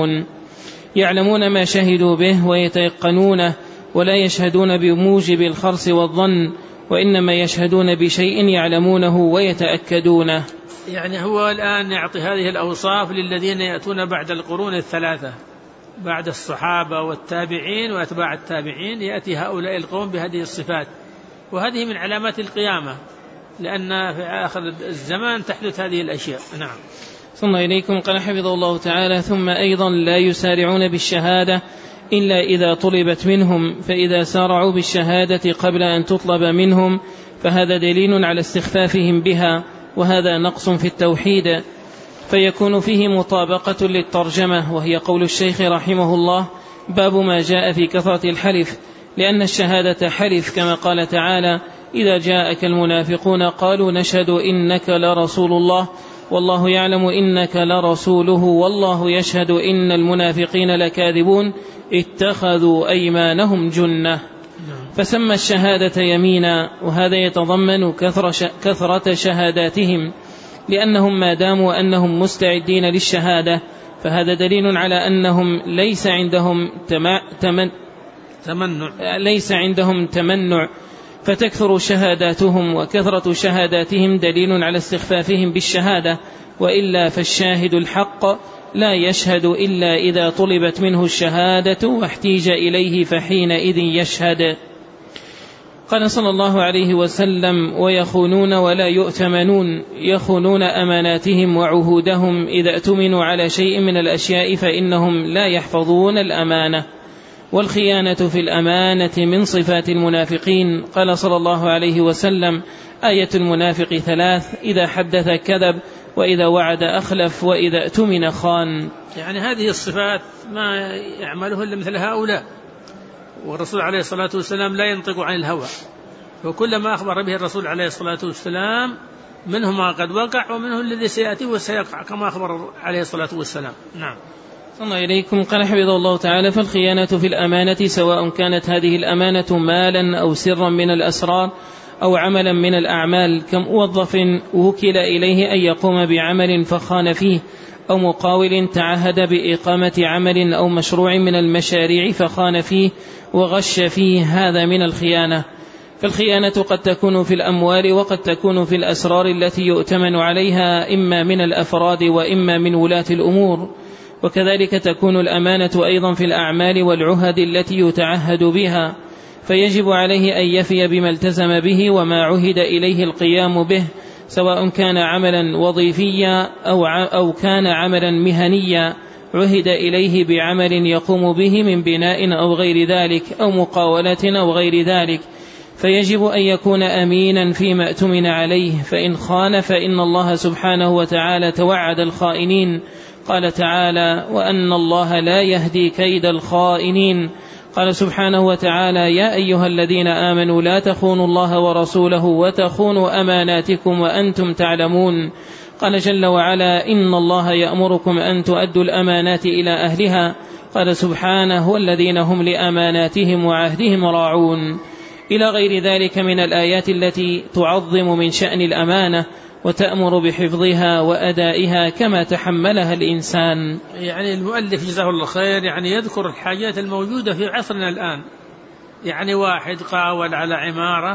يعلمون ما شهدوا به ويتيقنونه، ولا يشهدون بموجب الخرس والظن، وإنما يشهدون بشيء يعلمونه ويتأكدونه. يعني هو الآن يعطي هذه الأوصاف للذين يأتون بعد القرون الثلاثة، بعد الصحابة والتابعين وأتباع التابعين، يأتي هؤلاء القوم بهذه الصفات، وهذه من علامات القيامة، لأن في آخر الزمان تحدث هذه الأشياء. نعم. ثم إليكم قال حفظه الله تعالى: ثم أيضا لا يسارعون بالشهادة إلا إذا طلبت منهم، فإذا سارعوا بالشهادة قبل أن تطلب منهم فهذا دليل على استخفافهم بها، وهذا نقص في التوحيد، فيكون فيه مطابقة للترجمة، وهي قول الشيخ رحمه الله: باب ما جاء في كثرة الحلف، لأن الشهادة حلف، كما قال تعالى: إذا جاءك المنافقون قالوا نشهد إنك لرسول الله والله يعلم إنك لرسوله والله يشهد إن المنافقين لكاذبون اتخذوا أيمانهم جنة. فسمى الشهادة يمينا، وهذا يتضمن كثرة شهاداتهم، لأنهم ما داموا أنهم مستعدين للشهادة فهذا دليل على أنهم ليس عندهم تمنع، فتكثر شهاداتهم، وكثرة شهاداتهم دليل على استخفافهم بالشهادة، وإلا فالشاهد الحق لا يشهد إلا إذا طلبت منه الشهادة واحتيج إليه فحينئذ يشهد. قال صلى الله عليه وسلم: ويخونون ولا يؤتمنون، يخونون أماناتهم وعهودهم، إذا اؤتمنوا على شيء من الأشياء فإنهم لا يحفظون الأمانة. والخيانة في الأمانة من صفات المنافقين. قال صلى الله عليه وسلم: آية المنافق 3: إذا حدث كذب، وإذا وعد أخلف، وإذا اؤتمن خان. يعني هذه الصفات ما يعمله إلا مثل هؤلاء، والرسول عليه الصلاة والسلام لا ينطق عن الهوى، وكل ما أخبر به الرسول عليه الصلاة والسلام منه ما قد وقع ومنه الذي سيأتي وسيقع كما أخبر عليه الصلاة والسلام. نعم. ثم إليكم قال حفظه الله تعالى: فالخيانة في الأمانة سواء كانت هذه الأمانة مالا أو سرا من الأسرار أو عملا من الأعمال، كموظف وكل إليه أن يقوم بعمل فخان فيه، أو مقاول تعهد بإقامة عمل أو مشروع من المشاريع فخان فيه وغش فيه، هذا من الخيانة. فالخيانة قد تكون في الأموال وقد تكون في الأسرار التي يؤتمن عليها إما من الأفراد وإما من ولاة الأمور، وكذلك تكون الأمانة أيضا في الأعمال والعهد التي يتعهد بها، فيجب عليه أن يفي بما التزم به وما عهد إليه القيام به، سواء كان عملا وظيفيا أو كان عملا مهنيا عهد إليه بعمل يقوم به من بناء أو غير ذلك أو مقاولة أو غير ذلك، فيجب أن يكون أمينا فيما اؤتمن عليه، فإن خان فإن الله سبحانه وتعالى توعد الخائنين. قال تعالى: وأن الله لا يهدي كيد الخائنين. قال سبحانه وتعالى: يا أيها الذين آمنوا لا تخونوا الله ورسوله وتخونوا أماناتكم وأنتم تعلمون. قال جل وعلا: إن الله يأمركم أن تؤدوا الأمانات إلى أهلها. قال سبحانه: والذين هم لأماناتهم وعهدهم راعون، إلى غير ذلك من الآيات التي تعظم من شأن الأمانة وتأمر بحفظها وأدائها كما تحملها الإنسان. يعني المؤلف جزاه الله خير يعني يذكر الحاجات الموجودة في عصرنا الآن، يعني واحد قاول على عمارة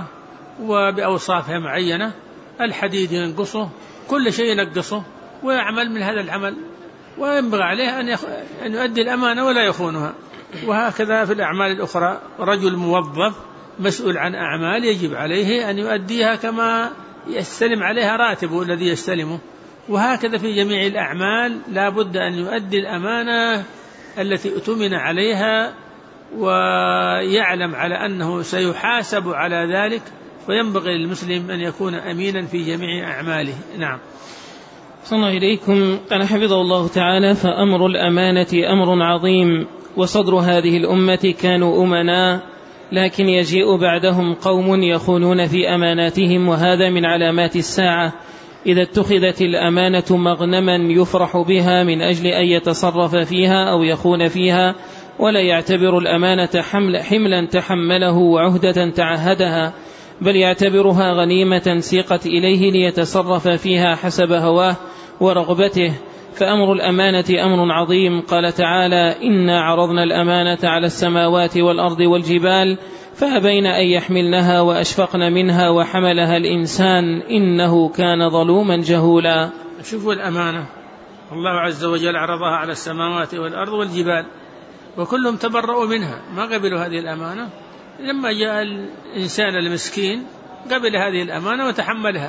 وبأوصافها معينة، الحديد ينقصه، كل شيء ينقصه، ويعمل من هذا العمل، وينبغي عليه أن يؤدي الأمانة ولا يخونها. وهكذا في الأعمال الأخرى، رجل موظف مسؤول عن أعمال يجب عليه أن يؤديها كما يستلم عليها راتبه الذي يستلمه، وهكذا في جميع الأعمال لا بد أن يؤدي الأمانة التي اؤتمن عليها، ويعلم على أنه سيحاسب على ذلك، وينبغي للمسلم أن يكون أمينا في جميع أعماله. نعم. صلى الله إليكم. قال حفظه الله تعالى: فأمر الأمانة أمر عظيم، وصدر هذه الأمة كانوا أمناء، لكن يجيء بعدهم قوم يخونون في أماناتهم، وهذا من علامات الساعة، إذا اتخذت الأمانة مغنما يفرح بها من أجل أن يتصرف فيها أو يخون فيها، ولا يعتبر الأمانة حملا تحمله وعهدة تعهدها، بل يعتبرها غنيمة سيقت إليه ليتصرف فيها حسب هواه ورغبته. فأمر الأمانة أمر عظيم. قال تعالى: إنا عرضنا الأمانة على السماوات والأرض والجبال فأبين أن يحملنها وأشفقن منها وحملها الإنسان إنه كان ظلوما جهولا. شوفوا الأمانة، الله عز وجل عرضها على السماوات والأرض والجبال وكلهم تبرؤوا منها، ما قبلوا هذه الأمانة. لما جاء الإنسان المسكين قبل هذه الأمانة وتحملها.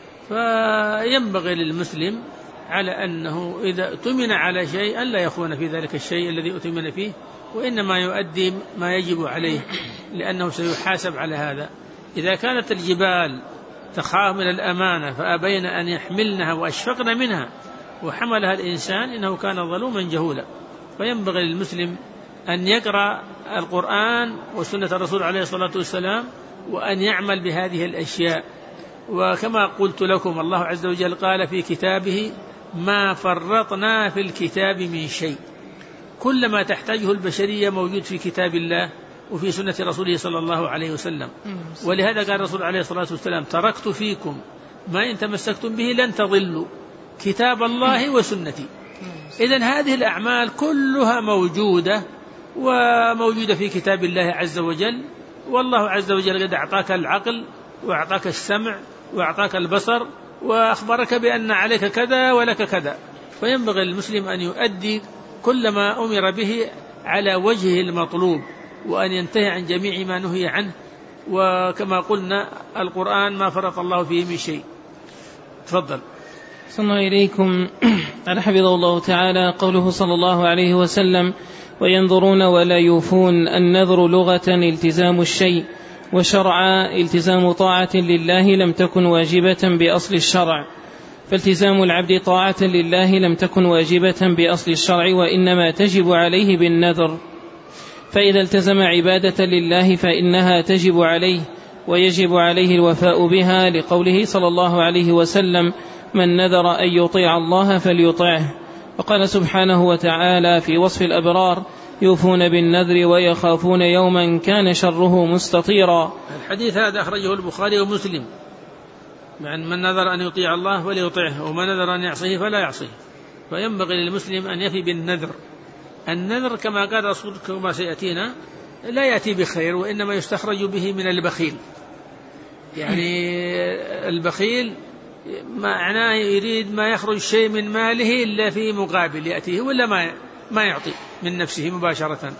فينبغي للمسلم على أنه إذا اؤتمن على شيء ألا يخون في ذلك الشيء الذي اؤتمن فيه، وإنما يؤدي ما يجب عليه، لأنه سيحاسب على هذا. إذا كانت الجبال تخاف من الأمانة فأبين أن يحملنها وأشفقن منها وحملها الإنسان إنه كان ظلوما جهولا. فينبغي للمسلم أن يقرأ القرآن وسنة الرسول عليه الصلاة والسلام وأن يعمل بهذه الأشياء. وكما قلت لكم الله عز وجل قال في كتابه: ما فرطنا في الكتاب من شيء. كل ما تحتاجه البشرية موجود في كتاب الله وفي سنة رسوله صلى الله عليه وسلم. ولهذا قال الرسول عليه الصلاة والسلام: تركت فيكم ما إن تمسكتم به لن تضلوا، كتاب الله وسنتي. إذن هذه الأعمال كلها موجودة وموجودة في كتاب الله عز وجل. والله عز وجل قد أعطاك العقل وأعطاك السمع وأعطاك البصر وأخبرك بأن عليك كذا ولك كذا. فينبغي للمسلم أن يؤدي كل ما أمر به على وجهه المطلوب، وأن ينتهي عن جميع ما نهي عنه. وكما قلنا القرآن ما فرط الله فيه من شيء. تفضل. صلى إليكم على حفظه الله تعالى قوله صلى الله عليه وسلم: وينظرون ولا يوفون. النذر لغة التزام الشيء، وشرعا التزام طاعة لله لم تكن واجبة بأصل الشرع. فالتزام العبد طاعة لله لم تكن واجبة بأصل الشرع، وإنما تجب عليه بالنذر. فإذا التزم عبادة لله فإنها تجب عليه ويجب عليه الوفاء بها، لقوله صلى الله عليه وسلم: من نذر أن يطيع الله فليطعه. وقال سبحانه وتعالى في وصف الأبرار: يوفون بالنذر ويخافون يوما كان شره مستطيرا. الحديث هذا أخرجه البخاري ومسلم، يعني من نذر أن يطيع الله فليطعه، ومن نذر أن يعصيه فلا يعصيه. فينبغي للمسلم أن يفي بالنذر. النذر كما قال رسول كما سيأتينا لا يأتي بخير، وإنما يستخرج به من البخيل. يعني البخيل معناه يريد ما يخرج شيء من ماله إلا في مقابل يأتيه، ولا ما يعطي من نفسه مباشرة.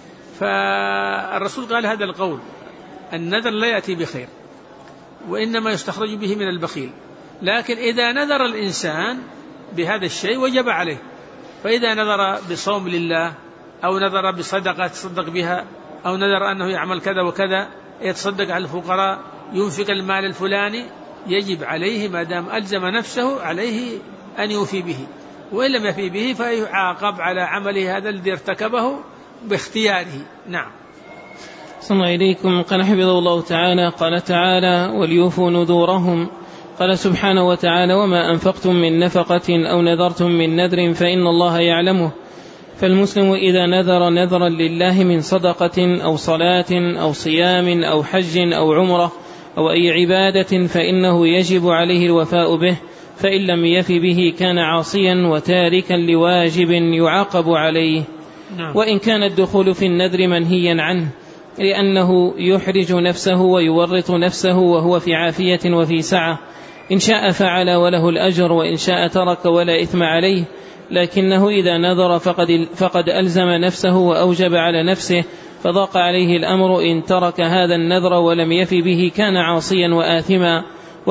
فالرسول قال هذا القول: النذر لا يأتي بخير وإنما يستخرج به من البخيل. لكن إذا نذر الإنسان بهذا الشيء وجب عليه. فإذا نذر بصوم لله أو نذر بصدقة تصدق بها، أو نذر أنه يعمل كذا وكذا، يتصدق على الفقراء، ينفق المال الفلاني، يجب عليه ما دام ألزم نفسه عليه أن يوفي به. وإن لم يفي به فيعاقب على عمله هذا الذي ارتكبه باختياره. نعم. صلى إليكم. قال حفظه الله تعالى: قال تعالى: وليوفوا نذورهم. قال سبحانه وتعالى: وما أنفقتم من نفقة أو نذرتم من نذر فإن الله يعلمه. فالمسلم إذا نذر نذرا لله من صدقة أو صلاة أو صيام أو حج أو عمرة أو أي عبادة فإنه يجب عليه الوفاء به، فإن لم يف به كان عاصيا وتاركا لواجب يعاقب عليه. وإن كان الدخول في النذر منهيا عنه لأنه يحرج نفسه ويورط نفسه وهو في عافية وفي سعة، إن شاء فعل وله الأجر، وإن شاء ترك ولا إثم عليه. لكنه إذا نذر فقد ألزم نفسه وأوجب على نفسه، فضاق عليه الأمر. إن ترك هذا النذر ولم يف به كان عاصيا وآثما،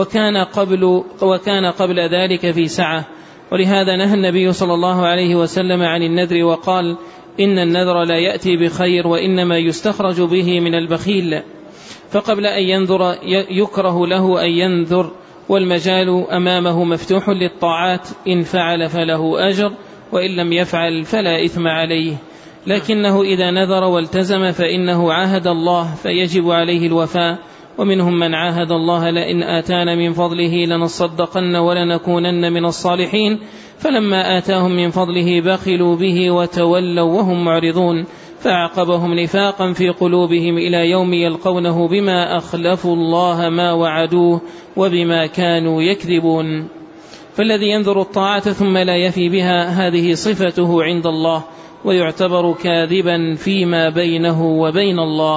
وكان قبل ذلك في سعة. ولهذا نهى النبي صلى الله عليه وسلم عن النذر وقال: إن النذر لا يأتي بخير وإنما يستخرج به من البخيل. فقبل أن ينذر يكره له أن ينذر، والمجال أمامه مفتوح للطاعات، إن فعل فله أجر وإن لم يفعل فلا إثم عليه. لكنه إذا نذر والتزم فإنه عاهد الله فيجب عليه الوفاء. ومنهم من عاهد الله: لئن آتانا من فضله لنصدقن ولنكونن من الصالحين، فلما آتاهم من فضله بخلوا به وتولوا وهم معرضون، فعقبهم نفاقا في قلوبهم إلى يوم يلقونه بما أخلفوا الله ما وعدوه وبما كانوا يكذبون. فالذي ينذر الطاعة ثم لا يفي بها هذه صفته عند الله، ويعتبر كاذبا فيما بينه وبين الله.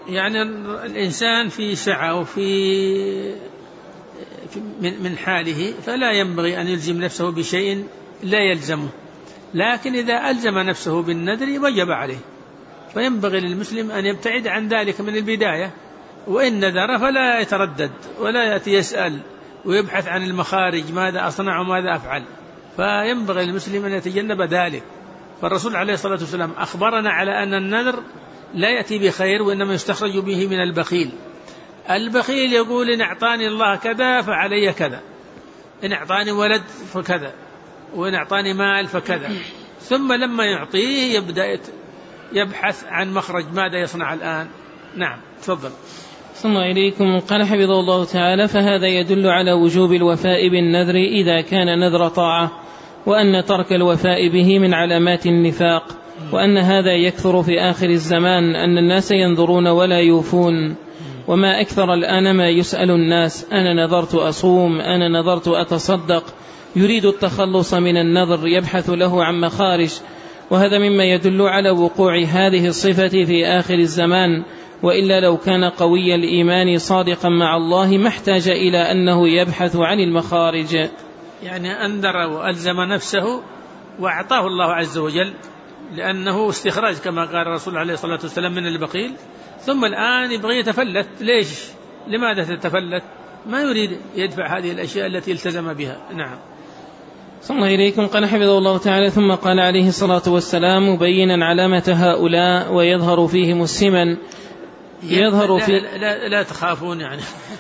يعني الإنسان في سعة وفي من حاله، فلا ينبغي أن يلزم نفسه بشيء لا يلزمه، لكن إذا ألزم نفسه بالنذر وجب عليه، فينبغي للمسلم أن يبتعد عن ذلك من البداية، وإن نذر فلا يتردد ولا يأتي يسأل ويبحث عن المخارج ماذا أصنع وماذا أفعل، فينبغي للمسلم أن يتجنب ذلك. فالرسول عليه الصلاة والسلام أخبرنا على أن النذر لا يأتي بخير، وإنما يستخرج به من البخيل. البخيل يقول إن أعطاني الله كذا فعلي كذا، إن أعطاني ولد فكذا، وإن أعطاني مال فكذا، ثم لما يعطيه يبدأ يبحث عن مخرج ماذا يصنع الآن. نعم تفضل. ثم إليكم قال حفظه الله تعالى: فهذا يدل على وجوب الوفاء بالنذر إذا كان نذر طاعة، وأن ترك الوفاء به من علامات النفاق، وأن هذا يكثر في آخر الزمان، أن الناس ينظرون ولا يوفون. وما أكثر الآن ما يسأل الناس: أنا نذرت أصوم، أنا نذرت أتصدق، يريد التخلص من النذر، يبحث له عن مخارج، وهذا مما يدل على وقوع هذه الصفة في آخر الزمان. وإلا لو كان قوي الإيمان صادقا مع الله ما احتاج إلى أنه يبحث عن المخارج. يعني أنذر وألزم نفسه وأعطاه الله عز وجل، لأنه استخراج كما قال الرسول عليه الصلاة والسلام من البخيل، ثم الآن يبغي يتفلت. ليش؟ لماذا تتفلت؟ ما يريد يدفع هذه الأشياء التي التزم بها. نعم. صلى الله إليكم قال حفظه الله تعالى: ثم قال عليه الصلاة والسلام مبينا علامة هؤلاء ويظهر فيهم السمن. يظهر في لا تخافون يعني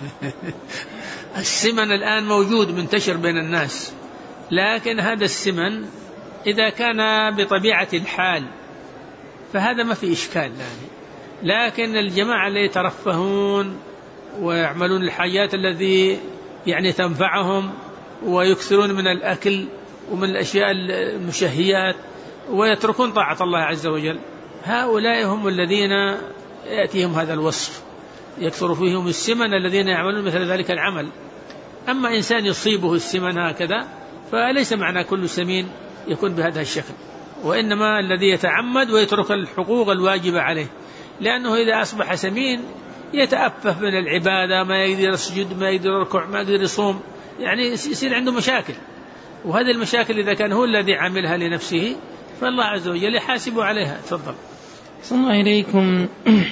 السمن الآن موجود منتشر بين الناس، لكن هذا السمن إذا كان بطبيعة الحال فهذا ما في إشكال يعني. لكن الجماعة اللي يترفهون ويعملون الحاجات الذي يعني تنفعهم ويكثرون من الأكل ومن الأشياء المشهيات ويتركون طاعة الله عز وجل، هؤلاء هم الذين يأتيهم هذا الوصف، يكثر فيهم السمن الذين يعملون مثل ذلك العمل. أما إنسان يصيبه السمن هكذا فليس معنى كل سمين يكون بهذا الشكل، وإنما الذي يتعمد ويترك الحقوق الواجبة عليه، لأنه إذا أصبح سمين يتأفف من العبادة، ما يقدر يسجد، ما يقدر يركع، ما يقدر يصوم، يعني يصير عنده مشاكل، وهذه المشاكل إذا كان هو الذي عملها لنفسه فالله عز وجل يحاسب عليها. تفضل. صلى الله عليكم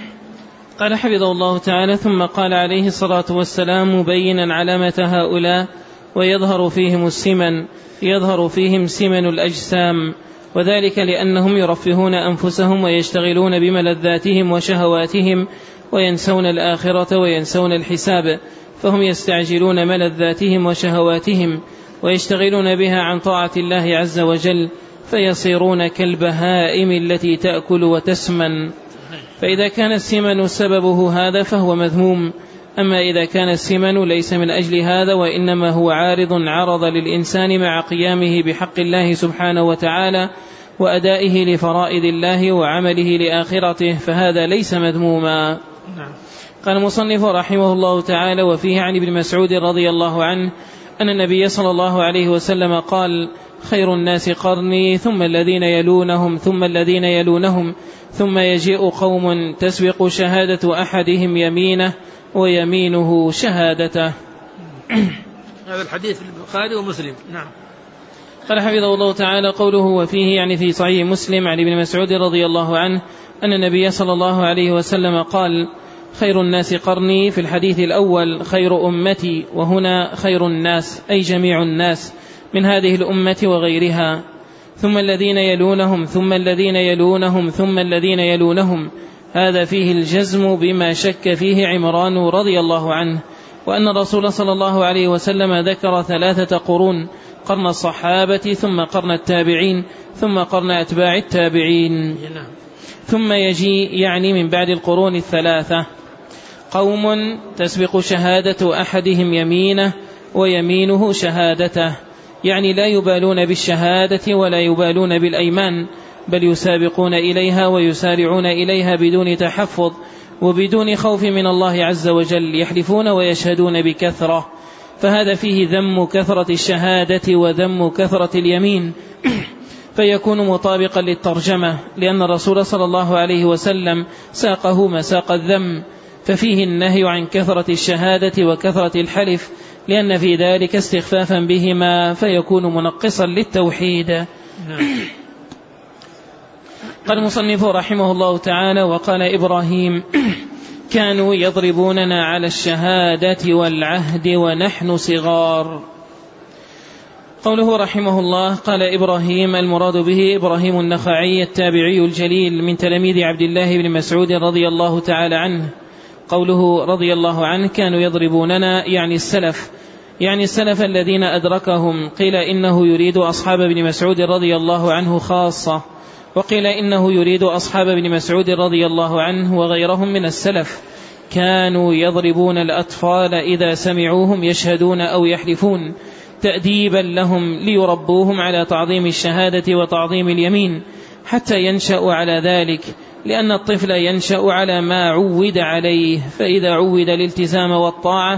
قال حفظه الله تعالى: ثم قال عليه الصلاة والسلام مبينا علامة هؤلاء ويظهر فيهم السمن. يظهر فيهم سمن الأجسام، وذلك لأنهم يرفهون أنفسهم ويشتغلون بملذاتهم وشهواتهم وينسون الآخرة وينسون الحساب، فهم يستعجلون ملذاتهم وشهواتهم ويشتغلون بها عن طاعة الله عز وجل، فيصيرون كالبهائم التي تأكل وتسمن. فإذا كان السمن سببه هذا فهو مذموم. أما إذا كان السمن ليس من أجل هذا، وإنما هو عرض للإنسان مع قيامه بحق الله سبحانه وتعالى وأدائه لفرائض الله وعمله لآخرته، فهذا ليس مذموما. قال المصنف رحمه الله تعالى: وفيه عن ابن مسعود رضي الله عنه أن النبي صلى الله عليه وسلم قال: خير الناس قرني، ثم الذين يلونهم، ثم الذين يلونهم، ثم يجيء قوم تسبق شهادة أحدهم يمينه ويمينه شهادته. هذا الحديث في البخاري ومسلم. نعم. قال حفظه الله تعالى: قوله وفيه يعني في صحيح مسلم عن ابن مسعود رضي الله عنه أن النبي صلى الله عليه وسلم قال: خير الناس قرني. في الحديث الأول خير أمتي، وهنا خير الناس أي جميع الناس من هذه الأمة وغيرها. ثم الذين يلونهم، ثم الذين يلونهم، ثم الذين يلونهم، هذا فيه الجزم بما شك فيه عمران رضي الله عنه، وأن الرسول صلى الله عليه وسلم ذكر 3 قرون: قرن الصحابة، ثم قرن التابعين، ثم قرن أتباع التابعين. ثم يجي يعني من بعد القرون 3 قوم تسبق شهادة أحدهم يمينه ويمينه شهادته، يعني لا يبالون بالشهادة ولا يبالون بالأيمان، بل يسابقون إليها ويسارعون إليها بدون تحفظ وبدون خوف من الله عز وجل، يحلفون ويشهدون بكثرة. فهذا فيه ذم كثرة الشهادة وذم كثرة اليمين. فيكون مطابقا للترجمة، لأن الرسول صلى الله عليه وسلم ساقه مساق الذم، ففيه النهي عن كثرة الشهادة وكثرة الحلف، لأن في ذلك استخفافا بهما فيكون منقصا للتوحيد. قال المصنف رحمه الله تعالى: وقال إبراهيم: كانوا يضربوننا على الشهادة والعهد ونحن صغار. قوله رحمه الله قال إبراهيم، المراد به إبراهيم النخعي التابعي الجليل من تلاميذ عبد الله بن مسعود رضي الله تعالى عنه. قوله رضي الله عنه كانوا يضربوننا يعني السلف الذين أدركهم. قيل إنه يريد أصحاب ابن مسعود رضي الله عنه خاصة، وقيل إنه يريد أصحاب ابن مسعود رضي الله عنه وغيرهم من السلف. كانوا يضربون الأطفال إذا سمعوهم يشهدون أو يحلفون تأديبا لهم ليربوهم على تعظيم الشهادة وتعظيم اليمين حتى ينشأوا على ذلك، لأن الطفل ينشأ على ما عود عليه، فإذا عود الالتزام والطاعة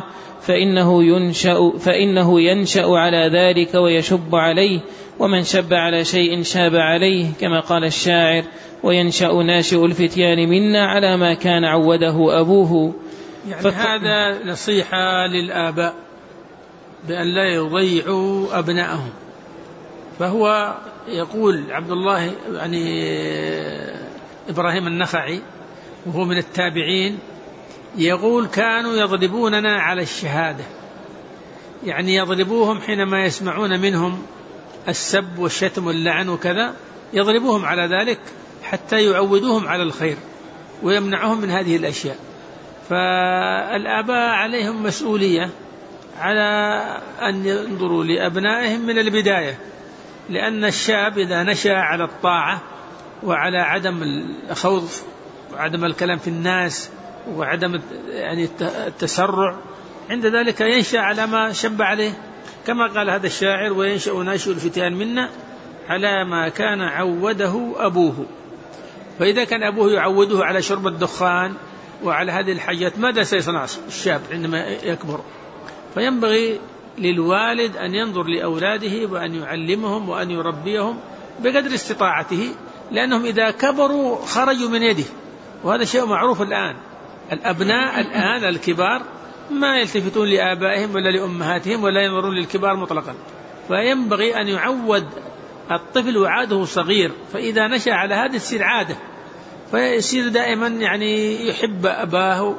فإنه ينشأ على ذلك ويشب عليه، ومن شب على شيء شاب عليه، كما قال الشاعر: وينشأ ناشئ الفتيان منا على ما كان عوده أبوه. يعني هذا نصيحة للآباء بأن لا يضيعوا أبنائهم. فهو يقول عبد الله يعني إبراهيم النخعي وهو من التابعين، يقول: كانوا يضربوننا على الشهادة، يعني يضربوهم حينما يسمعون منهم السب والشتم واللعن وكذا، يضربوهم على ذلك حتى يعودوهم على الخير ويمنعهم من هذه الأشياء. فالآباء عليهم مسؤولية على أن ينظروا لأبنائهم من البداية، لأن الشاب إذا نشأ على الطاعة وعلى عدم الخوض وعدم الكلام في الناس وعدم يعني التسرع، عند ذلك ينشأ على ما شب عليه، كما قال هذا الشاعر: وينشأ ناشئ الفتيان منا على ما كان عوده أبوه. فإذا كان أبوه يعوده على شرب الدخان وعلى هذه الحاجات، ماذا سيصنع الشاب عندما يكبر؟ فينبغي للوالد أن ينظر لأولاده وأن يعلمهم وأن يربيهم بقدر استطاعته، لأنهم إذا كبروا خرجوا من يده، وهذا شيء معروف الآن. الأبناء الآن الكبار ما يلتفتون لآبائهم ولا لأمهاتهم ولا ينظرون للكبار مطلقا، فينبغي أن يعود الطفل وعاده صغير، فإذا نشأ على هذه تصير عادة، فيصير دائما يعني يحب أباه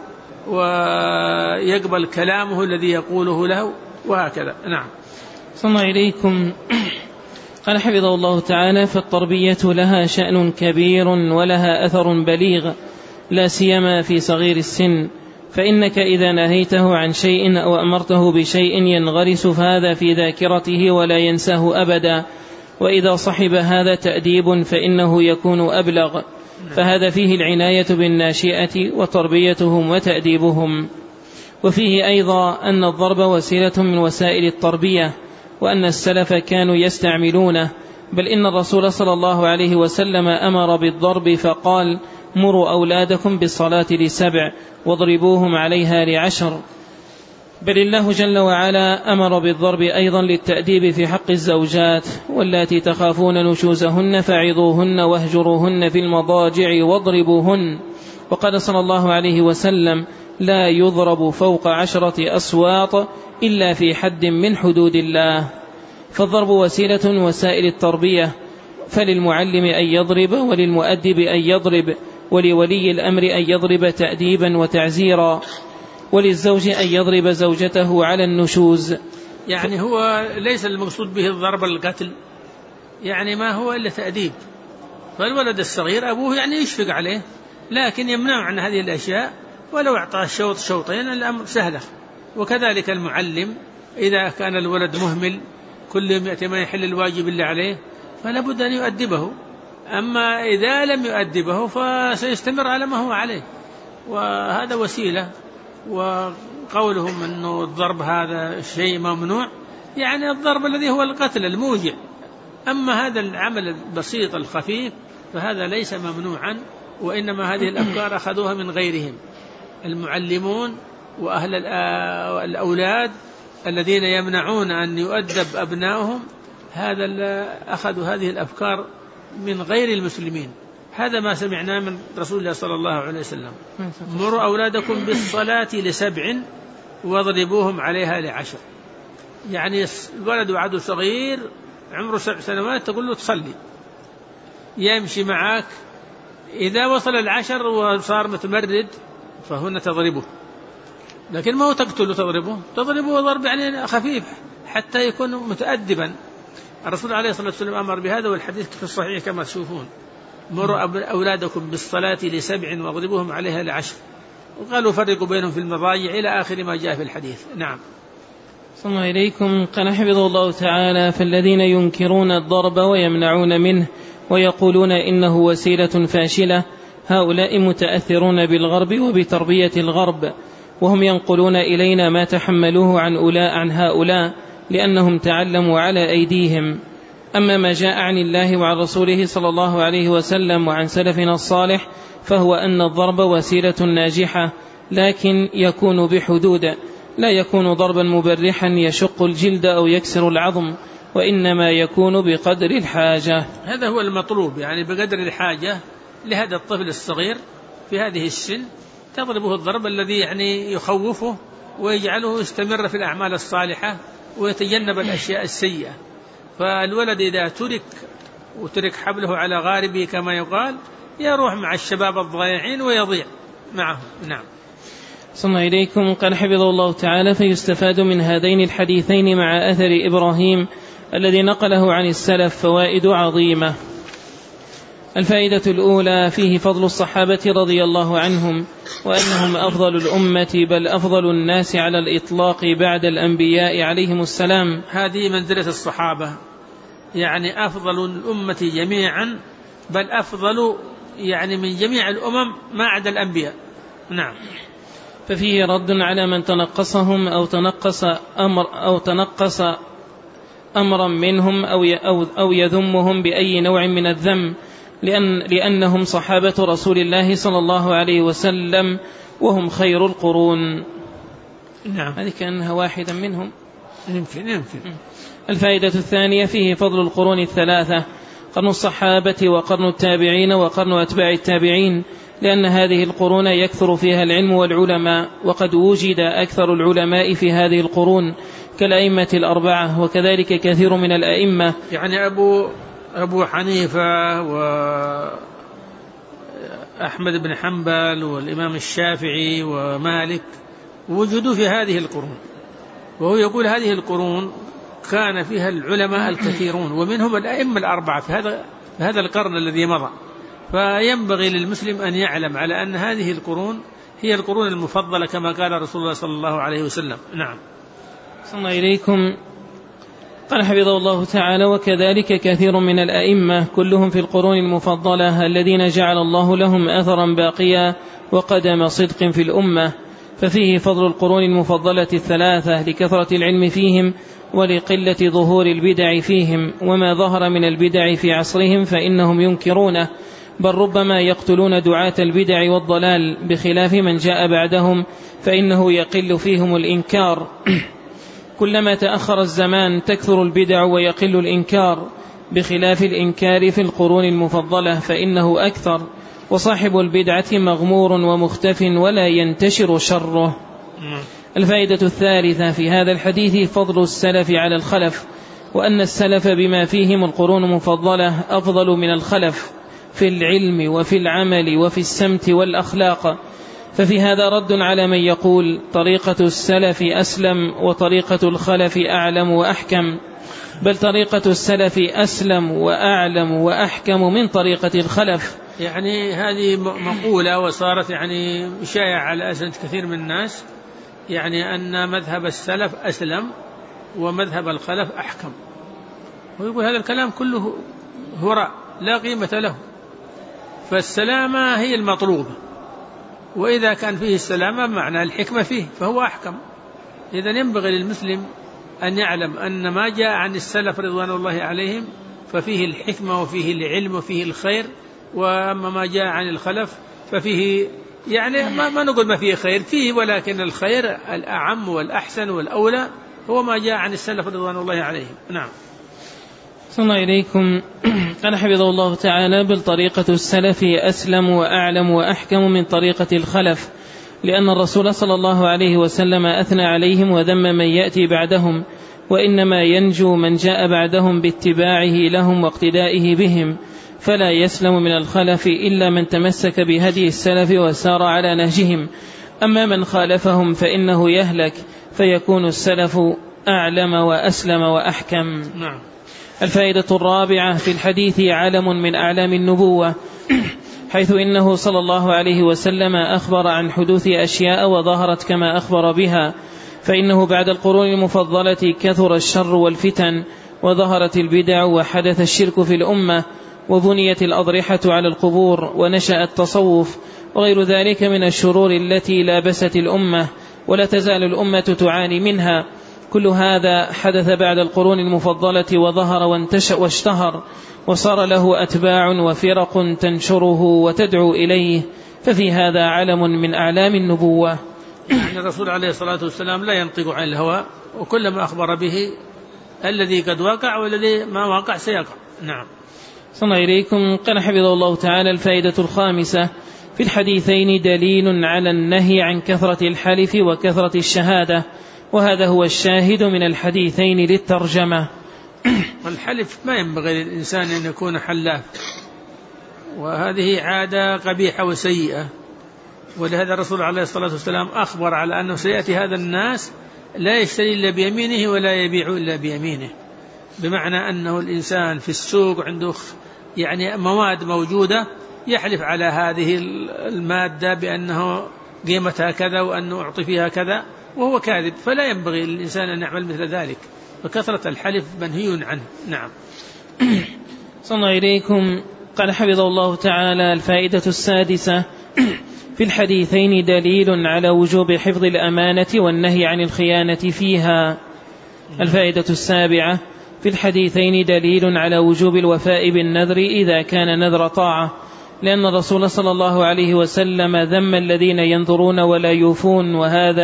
ويقبل كلامه الذي يقوله له وهكذا. نعم. صلى إليكم. قال حفظه الله تعالى: فالتربية لها شأن كبير ولها أثر بليغ، لا سيما في صغير السن، فإنك إذا نهيته عن شيء أو أمرته بشيء ينغرس فهذا في ذاكرته ولا ينساه أبدا، وإذا صحب هذا تأديب فإنه يكون أبلغ، فهذا فيه العناية بالناشئة وتربيتهم وتأديبهم. وفيه أيضا أن الضرب وسيلة من وسائل التربية، وأن السلف كانوا يستعملونه، بل إن الرسول صلى الله عليه وسلم أمر بالضرب فقال: مروا أولادكم بالصلاة ل7 واضربوهم عليها ل10. بل الله جل وعلا أمر بالضرب أيضا للتأديب في حق الزوجات: واللاتي تخافون نشوزهن فعظوهن واهجروهن في المضاجع واضربوهن. وقال صلى الله عليه وسلم: لا يضرب فوق 10 أصوات إلا في حد من حدود الله. فالضرب وسيلة من وسائل التربية، فللمعلم أن يضرب، وللمؤدب أن يضرب، ولولي الأمر أن يضرب تأديبا وتعزيرا، وللزوج أن يضرب زوجته على النشوز. يعني هو ليس المقصود به الضرب القتل، يعني ما هو إلا تأديب. فالولد الصغير أبوه يعني يشفق عليه، لكن يمنع عن هذه الأشياء، ولو أعطاه شوطين الأمر سهلة. وكذلك المعلم إذا كان الولد مهمل كل يوم يأتي ما يحل الواجب اللي عليه فلا بد أن يؤدبه، أما إذا لم يؤدبه فسيستمر على ما هو عليه، وهذا وسيلة. وقولهم أنه الضرب هذا شيء ممنوع، يعني الضرب الذي هو القتل الموجع، أما هذا العمل البسيط الخفيف فهذا ليس ممنوعا، وإنما هذه الأفكار أخذوها من غيرهم. المعلمون وأهل الأولاد الذين يمنعون أن يؤدب أبنائهم هذا أخذوا هذه الأفكار من غير المسلمين. هذا ما سمعناه من رسول الله صلى الله عليه وسلم: مروا أولادكم بالصلاة ل7 واضربوهم عليها ل10. يعني الولد وعده صغير عمره 7 سنوات تقول له تصلي، يمشي معك، إذا وصل 10 وصار متمرد فهنا تضربه، لكن ما هو تقتله، تضربه ضرب يعني خفيف حتى يكون متأدبا. الرسول عليه الصلاة والسلام أمر بهذا، والحديث في الصحيح كما تشوفون: مروا أولادكم بالصلاة ل7 واضربوهم عليها ل10، وقالوا فرقوا بينهم في المضاجع إلى آخر ما جاء في الحديث. نعم. صلى الله إليكم. قال حفظه الله تعالى: فالذين ينكرون الضرب ويمنعون منه ويقولون إنه وسيلة فاشلة، هؤلاء متأثرون بالغرب وبتربية الغرب، وهم ينقلون إلينا ما تحملوه عن هؤلاء لأنهم تعلموا على أيديهم. أما ما جاء عن الله وعن رسوله صلى الله عليه وسلم وعن سلفنا الصالح فهو أن الضرب وسيلة ناجحة، لكن يكون بحدود، لا يكون ضربا مبرحا يشق الجلد أو يكسر العظم، وإنما يكون بقدر الحاجة. هذا هو المطلوب، يعني بقدر الحاجة لهذا الطفل الصغير في هذه السن تضربه الضرب الذي يعني يخوفه ويجعله يستمر في الأعمال الصالحة ويتجنب الأشياء السيئة. فالولد إذا ترك حبله على غاربه كما يقال يروح مع الشباب الضائعين ويضيع معهم. نعم. صلى إليكم. قال حفظه الله تعالى: فيستفاد من هذين الحديثين مع أثر إبراهيم الذي نقله عن السلف فوائد عظيمة. الفائدة الأولى: فيه فضل الصحابة رضي الله عنهم، وأنهم أفضل الأمة بل أفضل الناس على الإطلاق بعد الأنبياء عليهم السلام. هذه منزلة الصحابة، يعني أفضل الأمة جميعا، بل أفضل يعني من جميع الأمم ما عدا الأنبياء. نعم. ففيه رد على من تنقصهم أو تنقص أمرا منهم أو يذمهم بأي نوع من الذم، لأنهم صحابة رسول الله صلى الله عليه وسلم وهم خير القرون. نعم. هذه كأنها واحدا منهم. يمكن. الفائدة الثانية: فيه فضل القرون الثلاثة: قرن الصحابة وقرن التابعين وقرن أتباع التابعين، لأن هذه القرون يكثر فيها العلم والعلماء، وقد وجد أكثر العلماء في هذه القرون كالأئمة الأربعة، وكذلك كثير من الأئمة، يعني أبو حنيفة وأحمد بن حنبل والإمام الشافعي ومالك وجدوا في هذه القرون. وهو يقول هذه القرون كان فيها العلماء الكثيرون، ومنهم الأئمة الأربعة في هذا القرن الذي مضى. فينبغي للمسلم أن يعلم على أن هذه القرون هي القرون المفضلة كما قال رسول الله صلى الله عليه وسلم. نعم. صلى الله إليكم. قال حفظه الله تعالى: وكذلك كثير من الأئمة كلهم في القرون المفضلة الذين جعل الله لهم أثرا باقيا وقدم صدق في الأمة. ففيه فضل القرون المفضلة الثلاثة لكثرة العلم فيهم ولقلة ظهور البدع فيهم، وما ظهر من البدع في عصرهم فإنهم ينكرونه، بل ربما يقتلون دعاة البدع والضلال، بخلاف من جاء بعدهم فإنه يقل فيهم الإنكار. كلما تأخر الزمان تكثر البدع ويقل الإنكار، بخلاف الإنكار في القرون المفضلة فإنه أكثر، وصاحب البدعة مغمور ومختف ولا ينتشر شره. الفائدة الثالثة: في هذا الحديث فضل السلف على الخلف، وأن السلف بما فيهم القرون المفضلة أفضل من الخلف في العلم وفي العمل وفي السمت والأخلاق. ففي هذا رد على من يقول طريقة السلف أسلم وطريقة الخلف أعلم وأحكم، بل طريقة السلف أسلم وأعلم وأحكم من طريقة الخلف. يعني هذه مقولة وصارت يعني شائعة على أسنة كثير من الناس، يعني أن مذهب السلف أسلم ومذهب الخلف أحكم. ويقول هذا الكلام كله هراء لا قيمة له، فالسلامة هي المطلوبة، وإذا كان فيه السلامة معنى الحكمة فيه فهو أحكم. إذن ينبغي للمسلم أن يعلم أن ما جاء عن السلف رضوان الله عليهم ففيه الحكمة وفيه العلم وفيه الخير، وأما ما جاء عن الخلف ففيه يعني ما نقول ما فيه خير فيه، ولكن الخير الأعم والأحسن والأولى هو ما جاء عن السلف رضوان الله عليهم. نعم. صلى إليكم. قال حفظه الله تعالى: بل طريقة السلف أسلم وأعلم وأحكم من طريقة الخلف، لأن الرسول صلى الله عليه وسلم أثنى عليهم وذم من يأتي بعدهم، وإنما ينجو من جاء بعدهم باتباعه لهم واقتدائه بهم، فلا يسلم من الخلف إلا من تمسك بهدي السلف وسار على نهجهم، أما من خالفهم فإنه يهلك، فيكون السلف أعلم وأسلم وأحكم. نعم. الفائدة الرابعة في الحديث علم من أعلام النبوة، حيث إنه صلى الله عليه وسلم أخبر عن حدوث أشياء وظهرت كما أخبر بها، فإنه بعد القرون المفضلة كثر الشر والفتن، وظهرت البدع، وحدث الشرك في الأمة، وبنيت الأضرحة على القبور، ونشأ التصوف، وغير ذلك من الشرور التي لابست الأمة، ولا تزال الأمة تعاني منها. كل هذا حدث بعد القرون المفضلة، وظهر واشتهر، وصار له أتباع وفرق تنشره وتدعو إليه، ففي هذا علم من أعلام النبوة. الرسول عليه الصلاة والسلام لا ينطق عن الهوى، وكل ما أخبر به الذي قد وقع والذي ما وقع سيقع. نعم. صلى إليكم. قال حفظه الله تعالى: الفائدة الخامسة في الحديثين دليل على النهي عن كثرة الحلف وكثرة الشهادة، وهذا هو الشاهد من الحديثين للترجمة. الحلف ما ينبغي للإنسان أن يكون حلاف، وهذه عادة قبيحة وسيئة، ولهذا الرسول عليه الصلاة والسلام أخبر على أنه سيأتي هذا الناس لا يشتري إلا بيمينه ولا يبيع إلا بيمينه، بمعنى أنه الإنسان في السوق عنده يعني مواد موجودة يحلف على هذه المادة بأنه قيمتها كذا وأنه أعطي فيها كذا وهو كاذب، فلا ينبغي للإنسان أن يعمل مثل ذلك، فكثرة الحلف منهي عنه. نعم. صلى إليكم. قال حفظه الله تعالى: الفائدة السادسة في الحديثين دليل على وجوب حفظ الأمانة والنهي عن الخيانة فيها. الفائدة السابعة في الحديثين دليل على وجوب الوفاء بالنذر إذا كان نذر طاعة، لأن الرسول صلى الله عليه وسلم ذم الذين ينذرون ولا يوفون،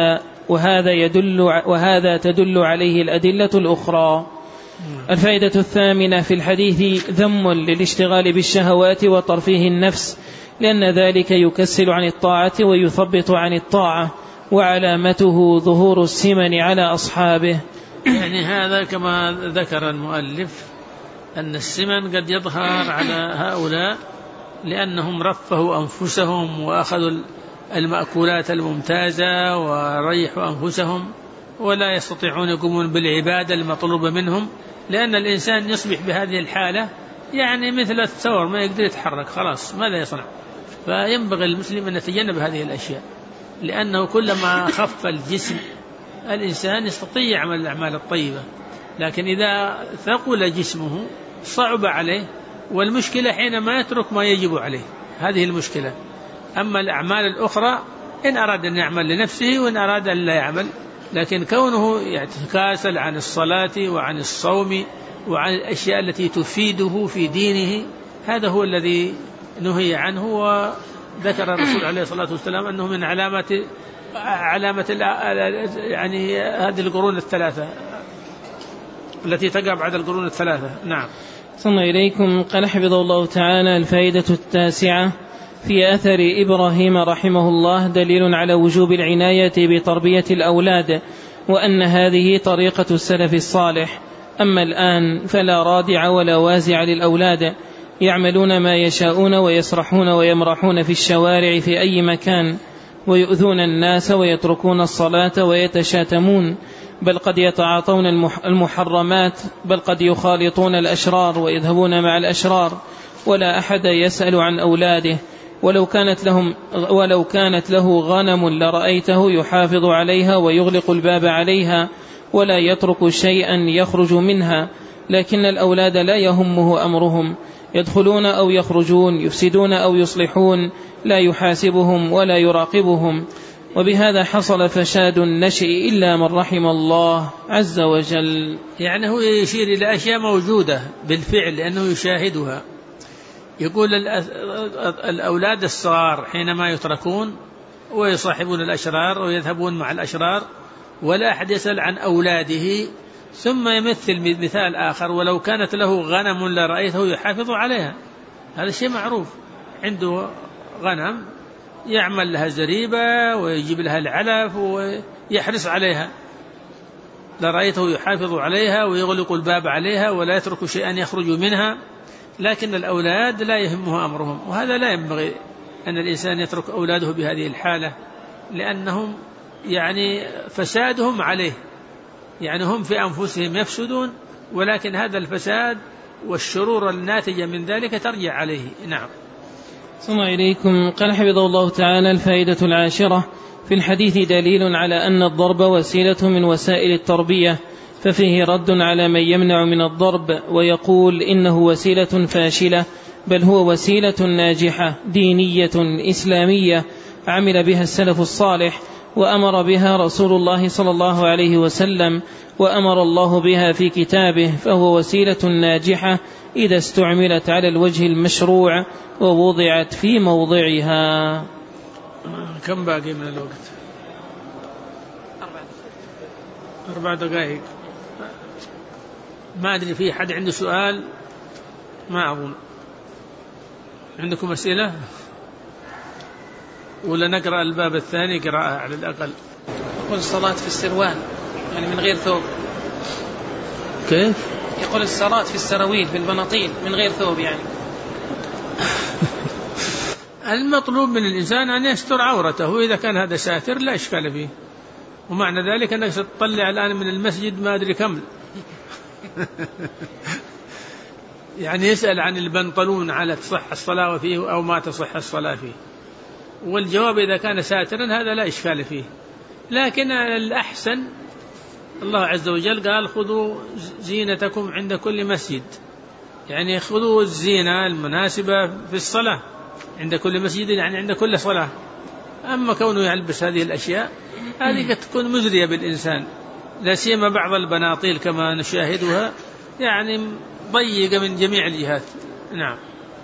وهذا تدل عليه الأدلة الأخرى. الفائدة الثامنة في الحديث ذم للاشتغال بالشهوات وترفيه النفس، لأن ذلك يكسل عن الطاعة ويثبط عن الطاعة، وعلامته ظهور السمن على أصحابه. يعني هذا كما ذكر المؤلف أن السمن قد يظهر على هؤلاء لأنهم رفهوا أنفسهم وأخذوا المأكولات الممتازة وريحوا أنفسهم، ولا يستطيعون يقومون بالعبادة المطلوبة منهم، لأن الإنسان يصبح بهذه الحالة يعني مثل الثور ما يقدر يتحرك، خلاص ماذا يصنع؟ فينبغي المسلم أن يتجنب هذه الأشياء، لأنه كلما خف الجسم الإنسان يستطيع يعمل الأعمال الطيبة، لكن إذا ثقل جسمه صعب عليه، والمشكلة حينما يترك ما يجب عليه، هذه المشكلة. أما الأعمال الأخرى إن أراد أن يعمل لنفسه وإن أراد أن لا يعمل، لكن كونه يتكاسل عن الصلاة وعن الصوم وعن الأشياء التي تفيده في دينه، هذا هو الذي نهي عنه. وذكر الرسول عليه الصلاة والسلام أنه من علامة يعني هذه القرون الثلاثة التي تقع بعد القرون الثلاثة. نعم. صلى إليكم. قال حفظه الله تعالى: الفائدة التاسعة في أثر إبراهيم رحمه الله دليل على وجوب العناية بتربية الأولاد، وأن هذه طريقة السلف الصالح. أما الآن فلا رادع ولا وازع للأولاد، يعملون ما يشاءون ويسرحون ويمرحون في الشوارع في أي مكان، ويؤذون الناس ويتركون الصلاة ويتشاتمون، بل قد يتعاطون المحرمات، بل قد يخالطون الأشرار ويذهبون مع الأشرار، ولا أحد يسأل عن أولاده، ولو كانت له غنم لرأيته يحافظ عليها ويغلق الباب عليها ولا يترك شيئا يخرج منها، لكن الأولاد لا يهمه أمرهم، يدخلون أو يخرجون، يفسدون أو يصلحون، لا يحاسبهم ولا يراقبهم، وبهذا حصل فساد النشء إلا من رحم الله عز وجل. يعني هو يشير إلى أشياء موجودة بالفعل لأنه يشاهدها. يقول الأولاد الصغار حينما يتركون ويصاحبون الأشرار ويذهبون مع الأشرار ولا أحد يسأل عن أولاده، ثم يمثل مثال آخر: ولو كانت له غنم لرأيته يحافظ عليها. هذا شيء معروف، عنده غنم يعمل لها زريبة ويجيب لها العلف ويحرص عليها، لرأيته يحافظ عليها ويغلق الباب عليها ولا يترك شيئا يخرج منها. لكن الأولاد لا يهمه أمرهم، وهذا لا ينبغي أن الإنسان يترك أولاده بهذه الحالة، لأنهم يعني فسادهم عليه، يعني هم في أنفسهم يفسدون، ولكن هذا الفساد والشرور الناتجة من ذلك ترجع عليه. نعم. ثم إليكم قال حفظه الله تعالى: الفائدة العاشرة: في الحديث دليل على أن الضرب وسيلة من وسائل التربية، ففيه رد على من يمنع من الضرب ويقول إنه وسيلة فاشلة، بل هو وسيلة ناجحة دينية إسلامية عمل بها السلف الصالح، وأمر بها رسول الله صلى الله عليه وسلم، وأمر الله بها في كتابه، فهو وسيلة ناجحة إذا استعملت على الوجه المشروع ووضعت في موضعها. كم باقي من الوقت؟ 4 دقائق. ما أدري في حد عنده سؤال؟ ما أظن. عندكم أسئلة؟ ولا نقرأ الباب الثاني قراءة على الأقل؟ يقول الصلاة في السروال يعني من غير ثوب. كيف؟ يقول الصلاة في السراويل في البناطيل من غير ثوب يعني. المطلوب من الإنسان أن يستر عورته، وإذا كان هذا ساتر لا إشكال فيه. ومعنى ذلك أنك ستطلع الآن من المسجد ما أدري كم يعني يسأل عن البنطلون على تصح الصلاة فيه أو ما تصح الصلاة فيه، والجواب إذا كان ساترا هذا لا إشكال فيه. لكن الأحسن الله عز وجل قال: خذوا زينتكم عند كل مسجد، يعني خذوا الزينة المناسبة في الصلاة عند كل مسجد، يعني عند كل صلاة. أما كونه يلبس هذه الأشياء هذه قد تكون مزرية بالإنسان، لا سيما بعض البناطيل كما نشاهدها يعني ضيقة من جميع الجهات. نعم.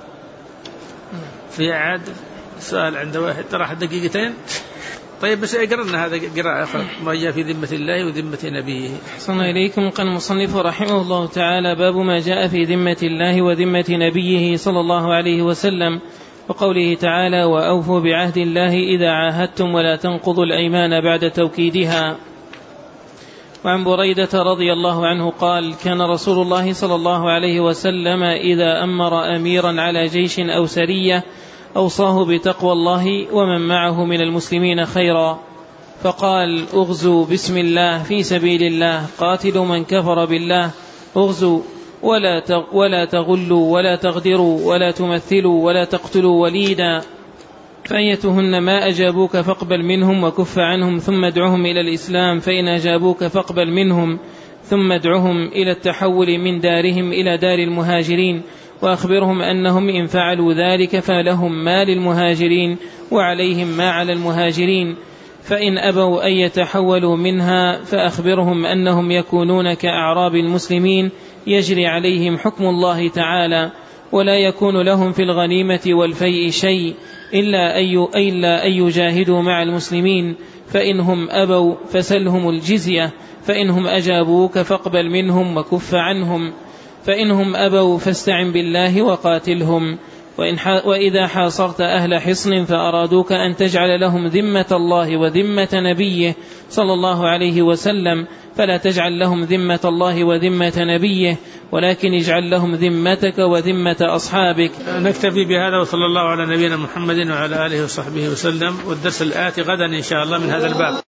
في عاد سؤال عند واحد ترى 2 دقيقتين. طيب بس اقرأنا هذا قراءة ما جاء في ذمة الله وذمة نبيه. أحسن إليكم. قال المصنف رحمه الله تعالى: باب ما جاء في ذمة الله وذمة نبيه صلى الله عليه وسلم، وقوله تعالى: وأوفوا بعهد الله إذا عاهدتم ولا تنقضوا الأيمان بعد توكيدها. وعن بريدة رضي الله عنه قال: كان رسول الله صلى الله عليه وسلم إذا أمر أميرا على جيش أو سرية أوصاه بتقوى الله ومن معه من المسلمين خيرا، فقال: اغزوا بسم الله في سبيل الله، قاتلوا من كفر بالله، اغزوا ولا تغلوا ولا تغدروا ولا تمثلوا ولا تقتلوا وليدا، فأيتهن ما أجابوك فاقبل منهم وكف عنهم ثم ادعهم إلى الإسلام، فإن أجابوك فاقبل منهم ثم ادعهم إلى التحول من دارهم إلى دار المهاجرين، وأخبرهم أنهم إن فعلوا ذلك فلهم ما للمهاجرين وعليهم ما على المهاجرين، فإن أبوا أن يتحولوا منها فأخبرهم أنهم يكونون كأعراب المسلمين يجري عليهم حكم الله تعالى، ولا يكون لهم في الغنيمة والفيء شيء إلا أن يجاهدوا مع المسلمين، فإنهم أبوا فسلهم الجزية، فإنهم أجابوك فاقبل منهم وكف عنهم، فإنهم أبوا فاستعن بالله وقاتلهم. وإذا حاصرت أهل حصن فأرادوك أن تجعل لهم ذمة الله وذمة نبيه صلى الله عليه وسلم، فلا تجعل لهم ذمة الله وذمة نبيه، ولكن اجعل لهم ذمتك وذمة أصحابك. نكتفي بهذا، وصلى الله على نبينا محمد وعلى آله وصحبه وسلم. والدرس الآتي غدا إن شاء الله من هذا الباب.